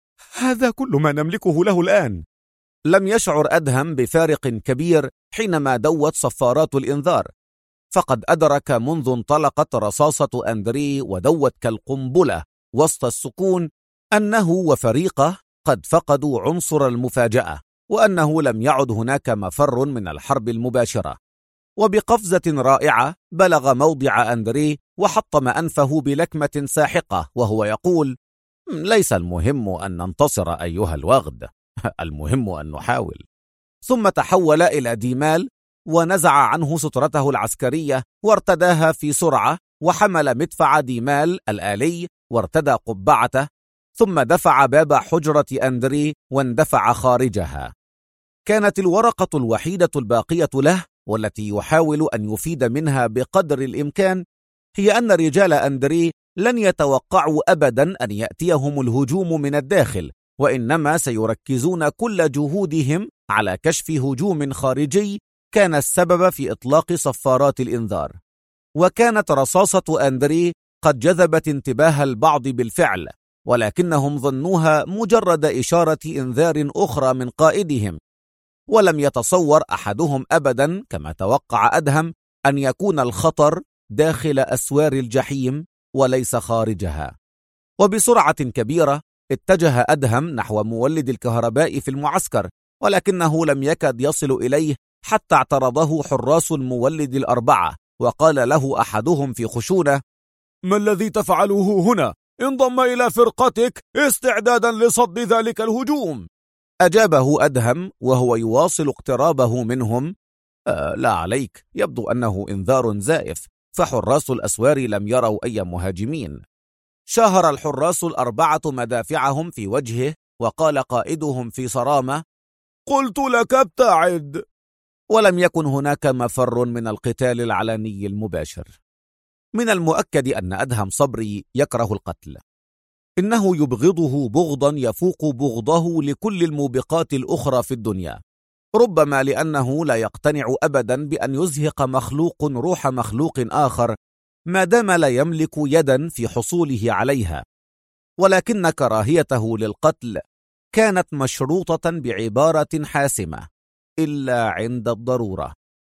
هذا كل ما نملكه له الآن. لم يشعر أدهم بفارق كبير حينما دوت صفارات الإنذار، فقد أدرك منذ انطلقت رصاصة أندري ودوت كالقنبلة وسط السكون أنه وفريقه قد فقدوا عنصر المفاجأة، وأنه لم يعد هناك مفر من الحرب المباشرة. وبقفزة رائعة بلغ موضع أندري وحطم أنفه بلكمة ساحقة وهو يقول: ليس المهم أن ننتصر أيها الوغد، المهم أن نحاول. ثم تحول إلى ديمال ونزع عنه سترته العسكرية وارتداها في سرعة، وحمل مدفع ديمال الآلي وارتدى قبعته، ثم دفع باب حجرة أندري واندفع خارجها. كانت الورقة الوحيدة الباقية له والتي يحاول أن يفيد منها بقدر الإمكان هي أن رجال أندري لن يتوقعوا أبدا أن يأتيهم الهجوم من الداخل، وإنما سيركزون كل جهودهم على كشف هجوم خارجي كان السبب في إطلاق صفارات الإنذار. وكانت رصاصة أندري قد جذبت انتباه البعض بالفعل، ولكنهم ظنوها مجرد إشارة إنذار أخرى من قائدهم، ولم يتصور أحدهم أبدا كما توقع أدهم أن يكون الخطر داخل أسوار الجحيم وليس خارجها. وبسرعة كبيرة اتجه أدهم نحو مولد الكهرباء في المعسكر، ولكنه لم يكد يصل إليه حتى اعترضه حراس المولد الأربعة، وقال له أحدهم في خشونة: ما الذي تفعله هنا؟ انضم إلى فرقتك استعدادا لصد ذلك الهجوم. أجابه أدهم وهو يواصل اقترابه منهم: لا عليك، يبدو أنه إنذار زائف، فحراس الأسوار لم يروا أي مهاجمين. شاهر الحراس الأربعة مدافعهم في وجهه، وقال قائدهم في صرامة: قلت لك ابتعد. ولم يكن هناك مفر من القتال العلني المباشر. من المؤكد أن أدهم صبري يكره القتل، إنه يبغضه بغضا يفوق بغضه لكل الموبقات الأخرى في الدنيا، ربما لأنه لا يقتنع أبدا بأن يزهق مخلوق روح مخلوق آخر ما دام لا يملك يدا في حصوله عليها. ولكن كراهيته للقتل كانت مشروطة بعبارة حاسمة: إلا عند الضرورة.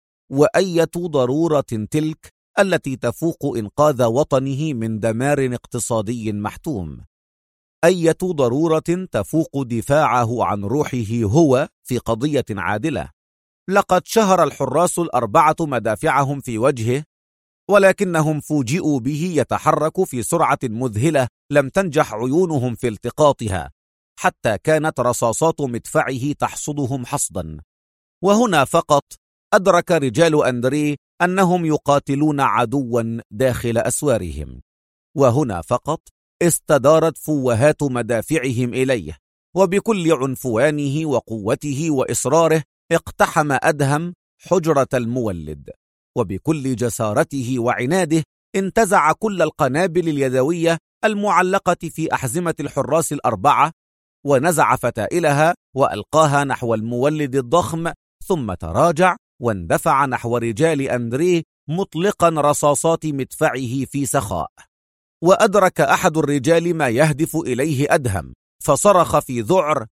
وأية ضرورة تلك التي تفوق إنقاذ وطنه من دمار اقتصادي محتوم؟ أية ضرورة تفوق دفاعه عن روحه هو في قضية عادلة؟ لقد شهر الحراس الأربعة مدافعهم في وجهه، ولكنهم فوجئوا به يتحرك في سرعة مذهلة لم تنجح عيونهم في التقاطها، حتى كانت رصاصات مدفعه تحصدهم حصدا. وهنا فقط أدرك رجال أندري أنهم يقاتلون عدوا داخل أسوارهم، وهنا فقط استدارت فوهات مدافعهم إليه، وبكل عنفوانه وقوته وإصراره اقتحم أدهم حجرة المولد، وبكل جسارته وعناده انتزع كل القنابل اليدوية المعلقة في أحزمة الحراس الأربعة، ونزع فتائلها وألقاها نحو المولد الضخم، ثم تراجع واندفع نحو رجال أندري مطلقا رصاصات مدفعه في سخاء. وأدرك أحد الرجال ما يهدف إليه أدهم، فصرخ في ذعر: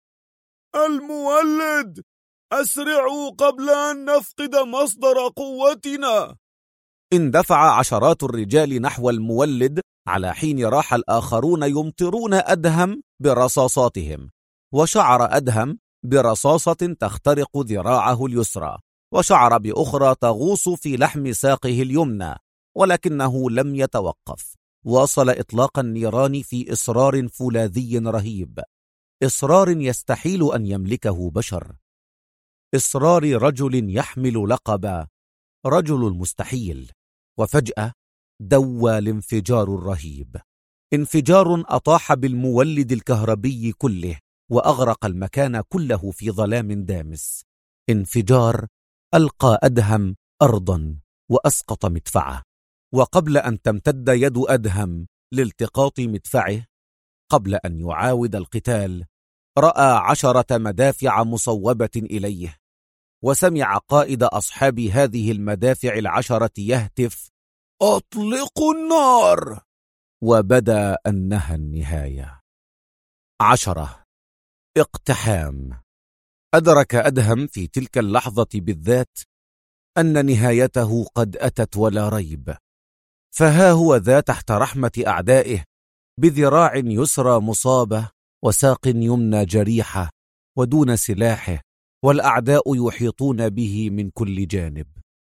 المولد! أسرعوا قبل أن نفقد مصدر قوتنا! اندفع عشرات الرجال نحو المولد على حين راح الآخرون يمطرون أدهم برصاصاتهم، وشعر أدهم برصاصة تخترق ذراعه اليسرى، وشعر بأخرى تغوص في لحم ساقه اليمنى، ولكنه لم يتوقف. واصل إطلاق النيران في إصرار فولاذي رهيب، إصرار يستحيل أن يملكه بشر، إصرار رجل يحمل لقب رجل المستحيل. وفجأة دوى الانفجار الرهيب، انفجار أطاح بالمولد الكهربي كله وأغرق المكان كله في ظلام دامس، انفجار ألقى أدهم أرضا وأسقط مدفعه. وقبل أن تمتد يد أدهم لالتقاط مدفعه، قبل أن يعاود القتال، رأى 10 مدافع مصوبة إليه، وسمع قائد أصحاب هذه المدافع 10 يهتف: أطلقوا النار! وبدا أنها النهاية. 10. اقتحام. أدرك أدهم في تلك اللحظة بالذات أن نهايته قد أتت ولا ريب، فها هو ذا تحت رحمة أعدائه، بذراع يسرى مصابة وساق يمنى جريحة ودون سلاحه، والأعداء يحيطون به من كل جانب.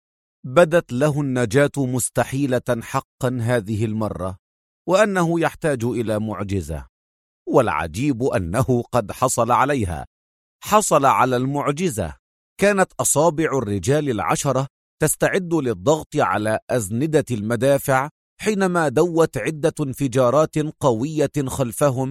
بدت له النجاة مستحيلة حقا هذه المرة، وأنه يحتاج إلى معجزة، والعجيب أنه قد حصل عليها. حصل على المعجزة. كانت أصابع الرجال 10 تستعد للضغط على أزندة المدافع حينما دوت عدة انفجارات قوية خلفهم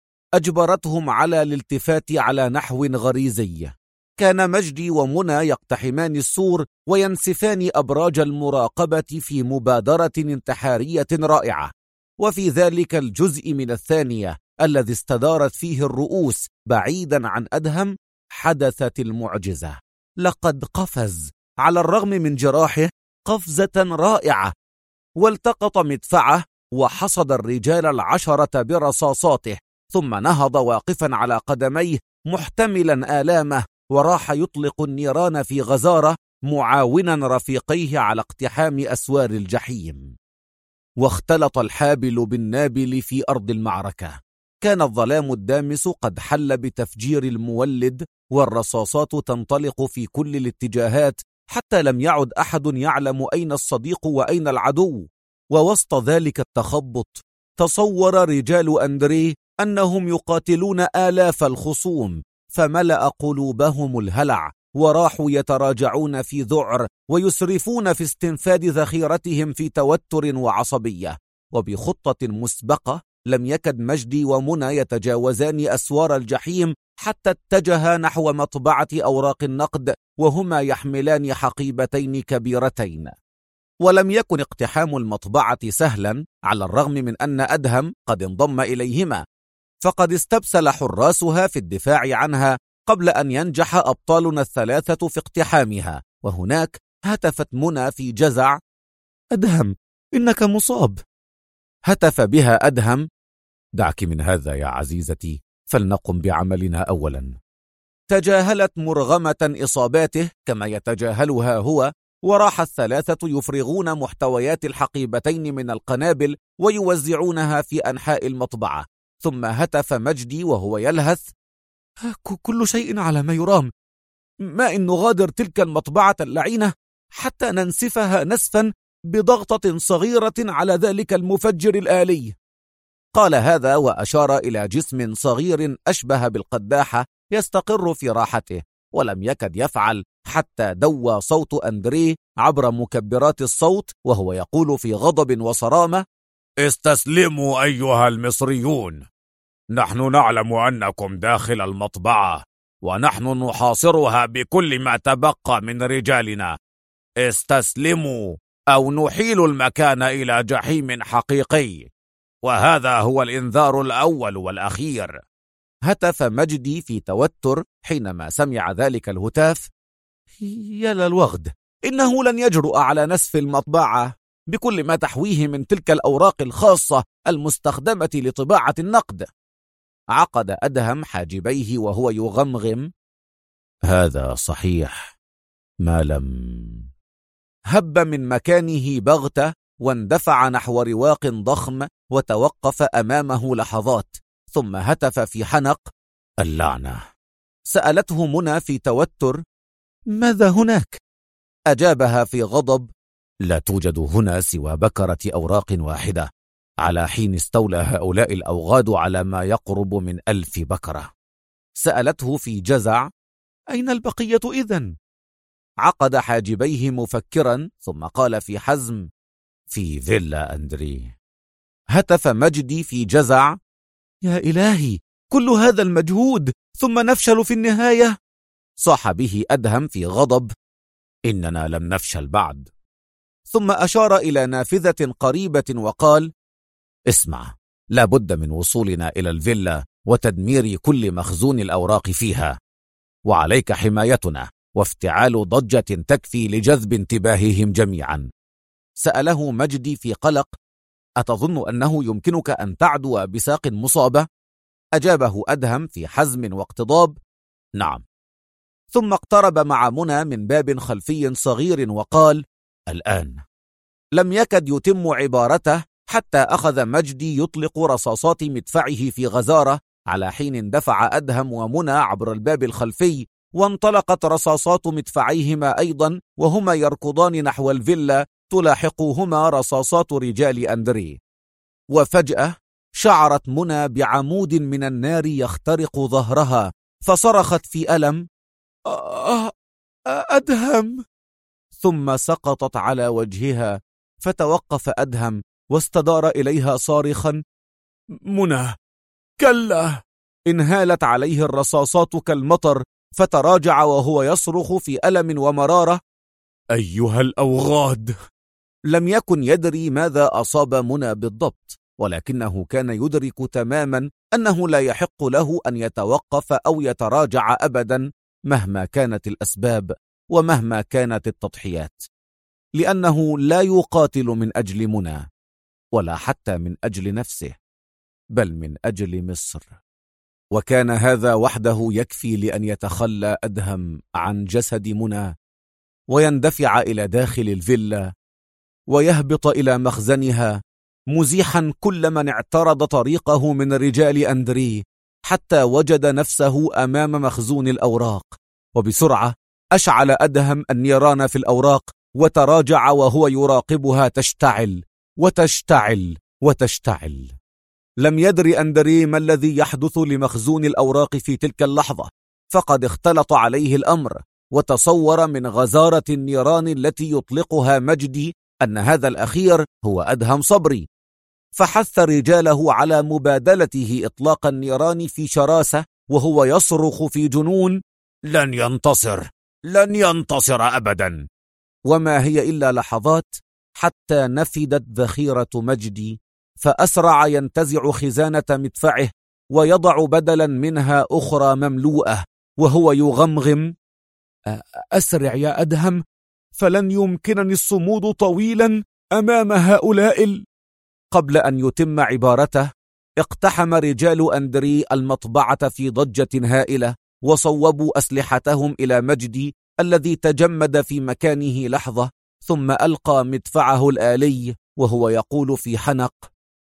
أجبرتهم على الالتفات على نحو غريزي. كان مجدي ومنى يقتحمان السور وينسفان أبراج المراقبة في مبادرة انتحارية رائعة، وفي ذلك الجزء من الثانية الذي استدارت فيه الرؤوس بعيدا عن أدهم حدثت المعجزة. لقد قفز على الرغم من جراحه قفزة رائعة، والتقط مدفعه وحصد الرجال 10 برصاصاته، ثم نهض واقفا على قدميه محتملا آلامه، وراح يطلق النيران في غزارة معاونا رفيقيه على اقتحام أسوار الجحيم. واختلط الحابل بالنابل في أرض المعركة. كان الظلام الدامس قد حل بتفجير المولد، والرصاصات تنطلق في كل الاتجاهات حتى لم يعد أحد يعلم أين الصديق وأين العدو. ووسط ذلك التخبط تصور رجال أندريه أنهم يقاتلون آلاف الخصوم، فملأ قلوبهم الهلع، وراحوا يتراجعون في ذعر ويسرفون في استنفاد ذخيرتهم في توتر وعصبية. وبخطة مسبقة لم يكد مجدي ومنى يتجاوزان أسوار الجحيم حتى اتجها نحو مطبعة أوراق النقد، وهما يحملان حقيبتين كبيرتين. ولم يكن اقتحام المطبعة سهلا، على الرغم من أن أدهم قد انضم إليهما، فقد استبسل حراسها في الدفاع عنها قبل أن ينجح أبطالنا 3 في اقتحامها. وهناك هتفت منى في جزع: أدهم، إنك مصاب. هتف بها أدهم: دعك من هذا يا عزيزتي، فلنقم بعملنا أولا. تجاهلت مرغمة إصاباته كما يتجاهلها هو، وراح 3 يفرغون محتويات الحقيبتين من القنابل ويوزعونها في أنحاء المطبعة. ثم هتف مجدي وهو يلهث: كل شيء على ما يرام، ما إن نغادر تلك المطبعة اللعينة حتى ننسفها نسفا بضغطة صغيرة على ذلك المفجر الآلي. قال هذا وأشار إلى جسم صغير أشبه بالقداحة يستقر في راحته، ولم يكد يفعل حتى دوى صوت أندريه عبر مكبرات الصوت وهو يقول في غضب وصرامة: استسلموا أيها المصريون، نحن نعلم أنكم داخل المطبعة، ونحن نحاصرها بكل ما تبقى من رجالنا. استسلموا أو نحيل المكان إلى جحيم حقيقي، وهذا هو الإنذار الأول والأخير. هتف مجدي في توتر حينما سمع ذلك الهتاف: يا للوغد، إنه لن يجرؤ على نسف المطبعة بكل ما تحويه من تلك الأوراق الخاصة المستخدمة لطباعة النقد. عقد أدهم حاجبيه وهو يغمغم: هذا صحيح، ما لم هب من مكانه بغتة واندفع نحو رواق ضخم وتوقف أمامه لحظات، ثم هتف في حنق: اللعنة! سألته منى في توتر: ماذا هناك؟ أجابها في غضب: لا توجد هنا سوى بكرة أوراق واحدة، على حين استولى هؤلاء الأوغاد على ما يقرب من 1000 بكرة. سألته في جزع: أين البقية إذن؟ عقد حاجبيه مفكرا، ثم قال في حزم: في فيلا أندري. هتف مجدي في جزع: يا إلهي، كل هذا المجهود ثم نفشل في النهاية؟ صاح به أدهم في غضب: إننا لم نفشل بعد. ثم أشار إلى نافذة قريبة وقال: اسمع، لا بد من وصولنا إلى الفيلا وتدمير كل مخزون الأوراق فيها، وعليك حمايتنا وافتعال ضجة تكفي لجذب انتباههم جميعا. سأله مجدي في قلق: أتظن أنه يمكنك أن تعدو بساق مصابة؟ أجابه أدهم في حزم واقتضاب: نعم. ثم اقترب مع منى من باب خلفي صغير وقال: الآن. لم يكد يتم عبارته حتى أخذ مجدي يطلق رصاصات مدفعه في غزارة، على حين اندفع أدهم ومنى عبر الباب الخلفي، وانطلقت رصاصات مدفعيهما أيضا، وهما يركضان نحو الفيلا تلاحقهما رصاصات رجال أندري. وفجأة شعرت منى بعمود من النار يخترق ظهرها، فصرخت في ألم: أدهم! ثم سقطت على وجهها، فتوقف أدهم واستدار إليها صارخا: منى، كلا! انهالت عليه الرصاصات كالمطر، فتراجع وهو يصرخ في ألم ومرارة: أيها الأوغاد! لم يكن يدري ماذا أصاب منى بالضبط، ولكنه كان يدرك تماما أنه لا يحق له أن يتوقف أو يتراجع أبدا، مهما كانت الأسباب ومهما كانت التضحيات، لأنه لا يقاتل من أجل منى، ولا حتى من أجل نفسه، بل من أجل مصر. وكان هذا وحده يكفي لأن يتخلى أدهم عن جسد منى، ويندفع إلى داخل الفيلا، ويهبط إلى مخزنها، مزيحا كل من اعترض طريقه من رجال أندري، حتى وجد نفسه أمام مخزون الأوراق. وبسرعة أشعل أدهم النيران في الأوراق، وتراجع وهو يراقبها تشتعل وتشتعل وتشتعل. لم يدر أندري ما الذي يحدث لمخزون الأوراق في تلك اللحظة، فقد اختلط عليه الأمر، وتصور من غزارة النيران التي يطلقها مجدي أن هذا الأخير هو أدهم صبري، فحث رجاله على مبادلته إطلاق النيران في شراسة، وهو يصرخ في جنون: لن ينتصر، لن ينتصر أبدا. وما هي إلا لحظات حتى نفدت ذخيرة مجدي، فأسرع ينتزع خزانة مدفعه ويضع بدلا منها أخرى مملوءة، وهو يغمغم: أسرع يا أدهم، فلن يمكنني الصمود طويلا أمام هؤلاء. قبل أن يتم عبارته اقتحم رجال أندري المطبعة في ضجة هائلة، وصوبوا أسلحتهم إلى مجدي الذي تجمد في مكانه لحظة، ثم ألقى مدفعه الآلي وهو يقول في حنق: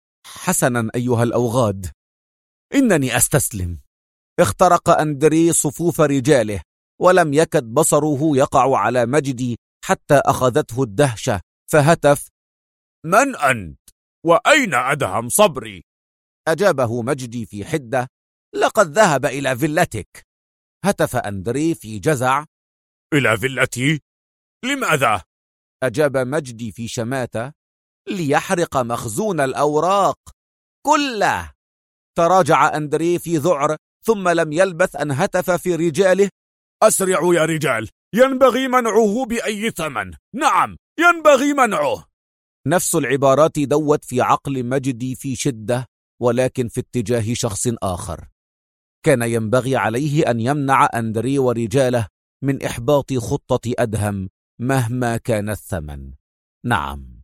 حسنا أيها الأوغاد، إنني أستسلم. اخترق أندري صفوف رجاله، ولم يكد بصره يقع على مجدي حتى أخذته الدهشة، فهتف: من أنت؟ وأين أدهم صبري؟ أجابه مجدي في حدة: لقد ذهب إلى فيلتك. هتف أندري في جزع: إلى فيلتي؟ لماذا؟ أجاب مجدي في شماتة: ليحرق مخزون الأوراق كله. تراجع أندري في ذعر، ثم لم يلبث أن هتف في رجاله: أسرعوا يا رجال، ينبغي منعه بأي ثمن. نعم، ينبغي منعه. نفس العبارات دوت في عقل مجدي في شدة، ولكن في اتجاه شخص آخر. كان ينبغي عليه أن يمنع أندري ورجاله من إحباط خطة أدهم مهما كان الثمن. نعم،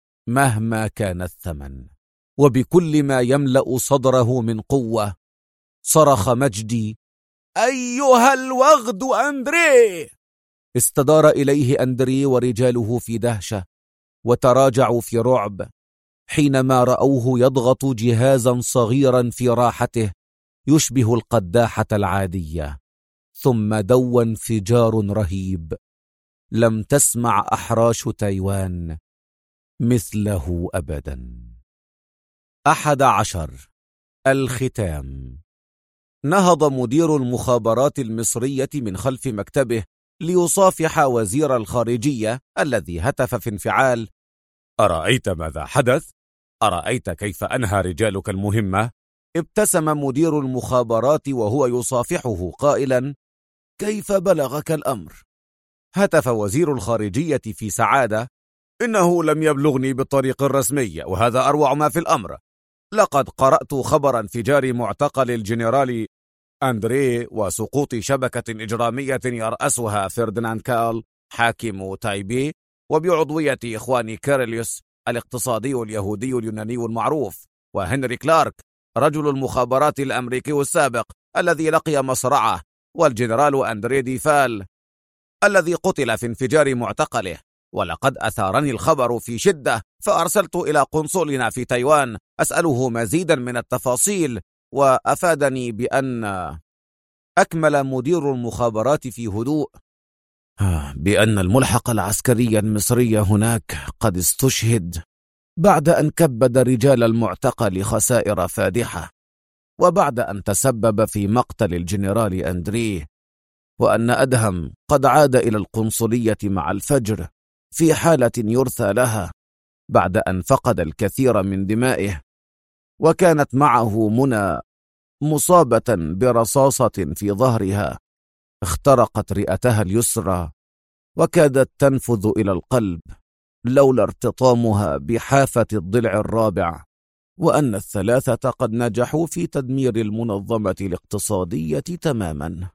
مهما كان الثمن، وبكل ما يملأ صدره من قوة. صرخ مجدي: أيها الوغد أندري! استدار إليه أندري ورجاله في دهشة، وتراجعوا في رعب حينما رأوه يضغط جهازا صغيرا في راحته يشبه القداحة العادية، ثم دو انفجار رهيب لم تسمع أحراش تايوان مثله أبدا. 11. الختام. نهض مدير المخابرات المصرية من خلف مكتبه ليصافح وزير الخارجية الذي هتف في انفعال: أرأيت ماذا حدث؟ أرأيت كيف أنهى رجالك المهمة؟ ابتسم مدير المخابرات وهو يصافحه قائلا: كيف بلغك الأمر؟ هتف وزير الخارجية في سعادة: إنه لم يبلغني بالطريق الرسمي، وهذا أروع ما في الأمر. لقد قرأت خبر انفجار معتقل الجنرال أندري وسقوط شبكة إجرامية يرأسها فرديناند كال حاكم تايبي، وبعضوية إخوان كيرليوس الاقتصادي اليهودي اليوناني المعروف، وهنري كلارك رجل المخابرات الأمريكي السابق الذي لقي مصرعه، والجنرال أندري ديفال الذي قتل في انفجار معتقله. ولقد أثارني الخبر في شدة، فأرسلت إلى قنصلنا في تايوان أسأله مزيدا من التفاصيل، وأفادني بأن... أكمل مدير المخابرات في هدوء: بأن الملحق العسكري المصري هناك قد استشهد بعد أن كبد رجال المعتقل خسائر فادحة، وبعد أن تسبب في مقتل الجنرال أندري، وأن أدهم قد عاد إلى القنصلية مع الفجر في حالة يرثى لها بعد أن فقد الكثير من دمائه، وكانت معه منى مصابة برصاصة في ظهرها اخترقت رئتها اليسرى وكادت تنفذ إلى القلب لولا ارتطامها بحافة الضلع الرابع، وأن الثلاثة قد نجحوا في تدمير المنظمة الاقتصادية تماما.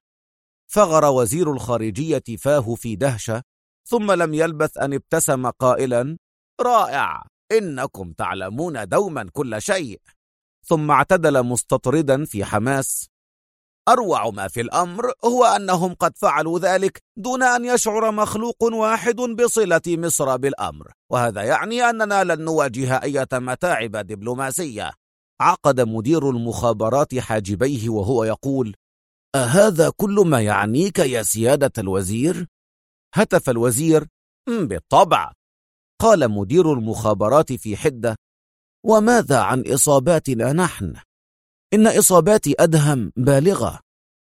فغر وزير الخارجية فاه في دهشة، ثم لم يلبث أن ابتسم قائلا: رائع، إنكم تعلمون دوما كل شيء. ثم اعتدل مستطردا في حماس: أروع ما في الأمر هو أنهم قد فعلوا ذلك دون أن يشعر مخلوق واحد بصلة مصر بالأمر، وهذا يعني أننا لن نواجه أي متاعب دبلوماسية. عقد مدير المخابرات حاجبيه وهو يقول: أهذا كل ما يعنيك يا سيادة الوزير؟ هتف الوزير: بالطبع. قال مدير المخابرات في حدة: وماذا عن إصاباتنا نحن؟ إن إصابات أدهم بالغة،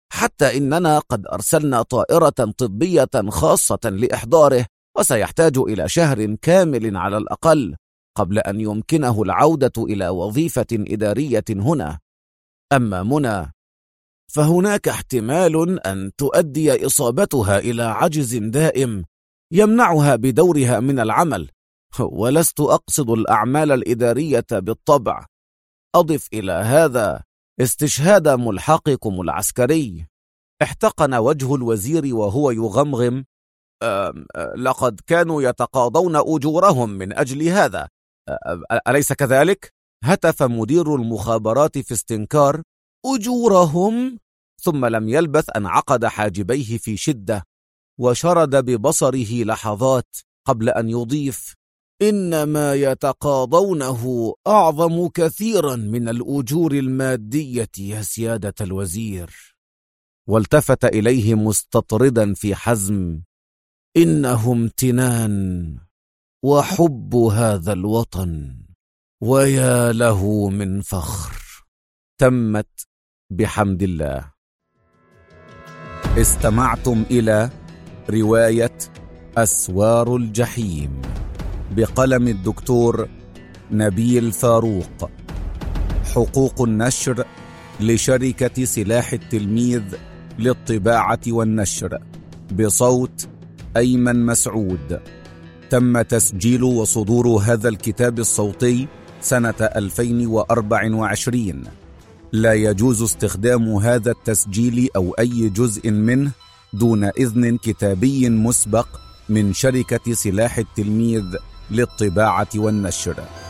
حتى إننا قد أرسلنا طائرة طبية خاصة لإحضاره، وسيحتاج إلى شهر كامل على الأقل قبل أن يمكنه العودة إلى وظيفة إدارية هنا. أما منى فهناك احتمال أن تؤدي إصابتها إلى عجز دائم يمنعها بدورها من العمل، ولست أقصد الأعمال الإدارية بالطبع. أضف إلى هذا استشهاد ملحقكم العسكري. احتقن وجه الوزير وهو يغمغم: لقد كانوا يتقاضون أجورهم من أجل هذا، أليس كذلك؟ هتف مدير المخابرات في استنكار: أجورهم؟ ثم لم يلبث أن عقد حاجبيه في شدة وشرد ببصره لحظات قبل أن يضيف: إنما يتقاضونه أعظم كثيرا من الأجور المادية يا سيادة الوزير. والتفت إليه مستطردا في حزم: إنه امتنان وحب هذا الوطن، ويا له من فخر. تمت بحمد الله. استمعتم إلى رواية أسوار الجحيم بقلم الدكتور نبيل فاروق. حقوق النشر لشركة سلاح التلميذ للطباعة والنشر، بصوت أيمن مسعود. تم تسجيل وصدور هذا الكتاب الصوتي سنة 2024. لا يجوز استخدام هذا التسجيل أو أي جزء منه دون إذن كتابي مسبق من شركة سلاح التلميذ للطباعة والنشر.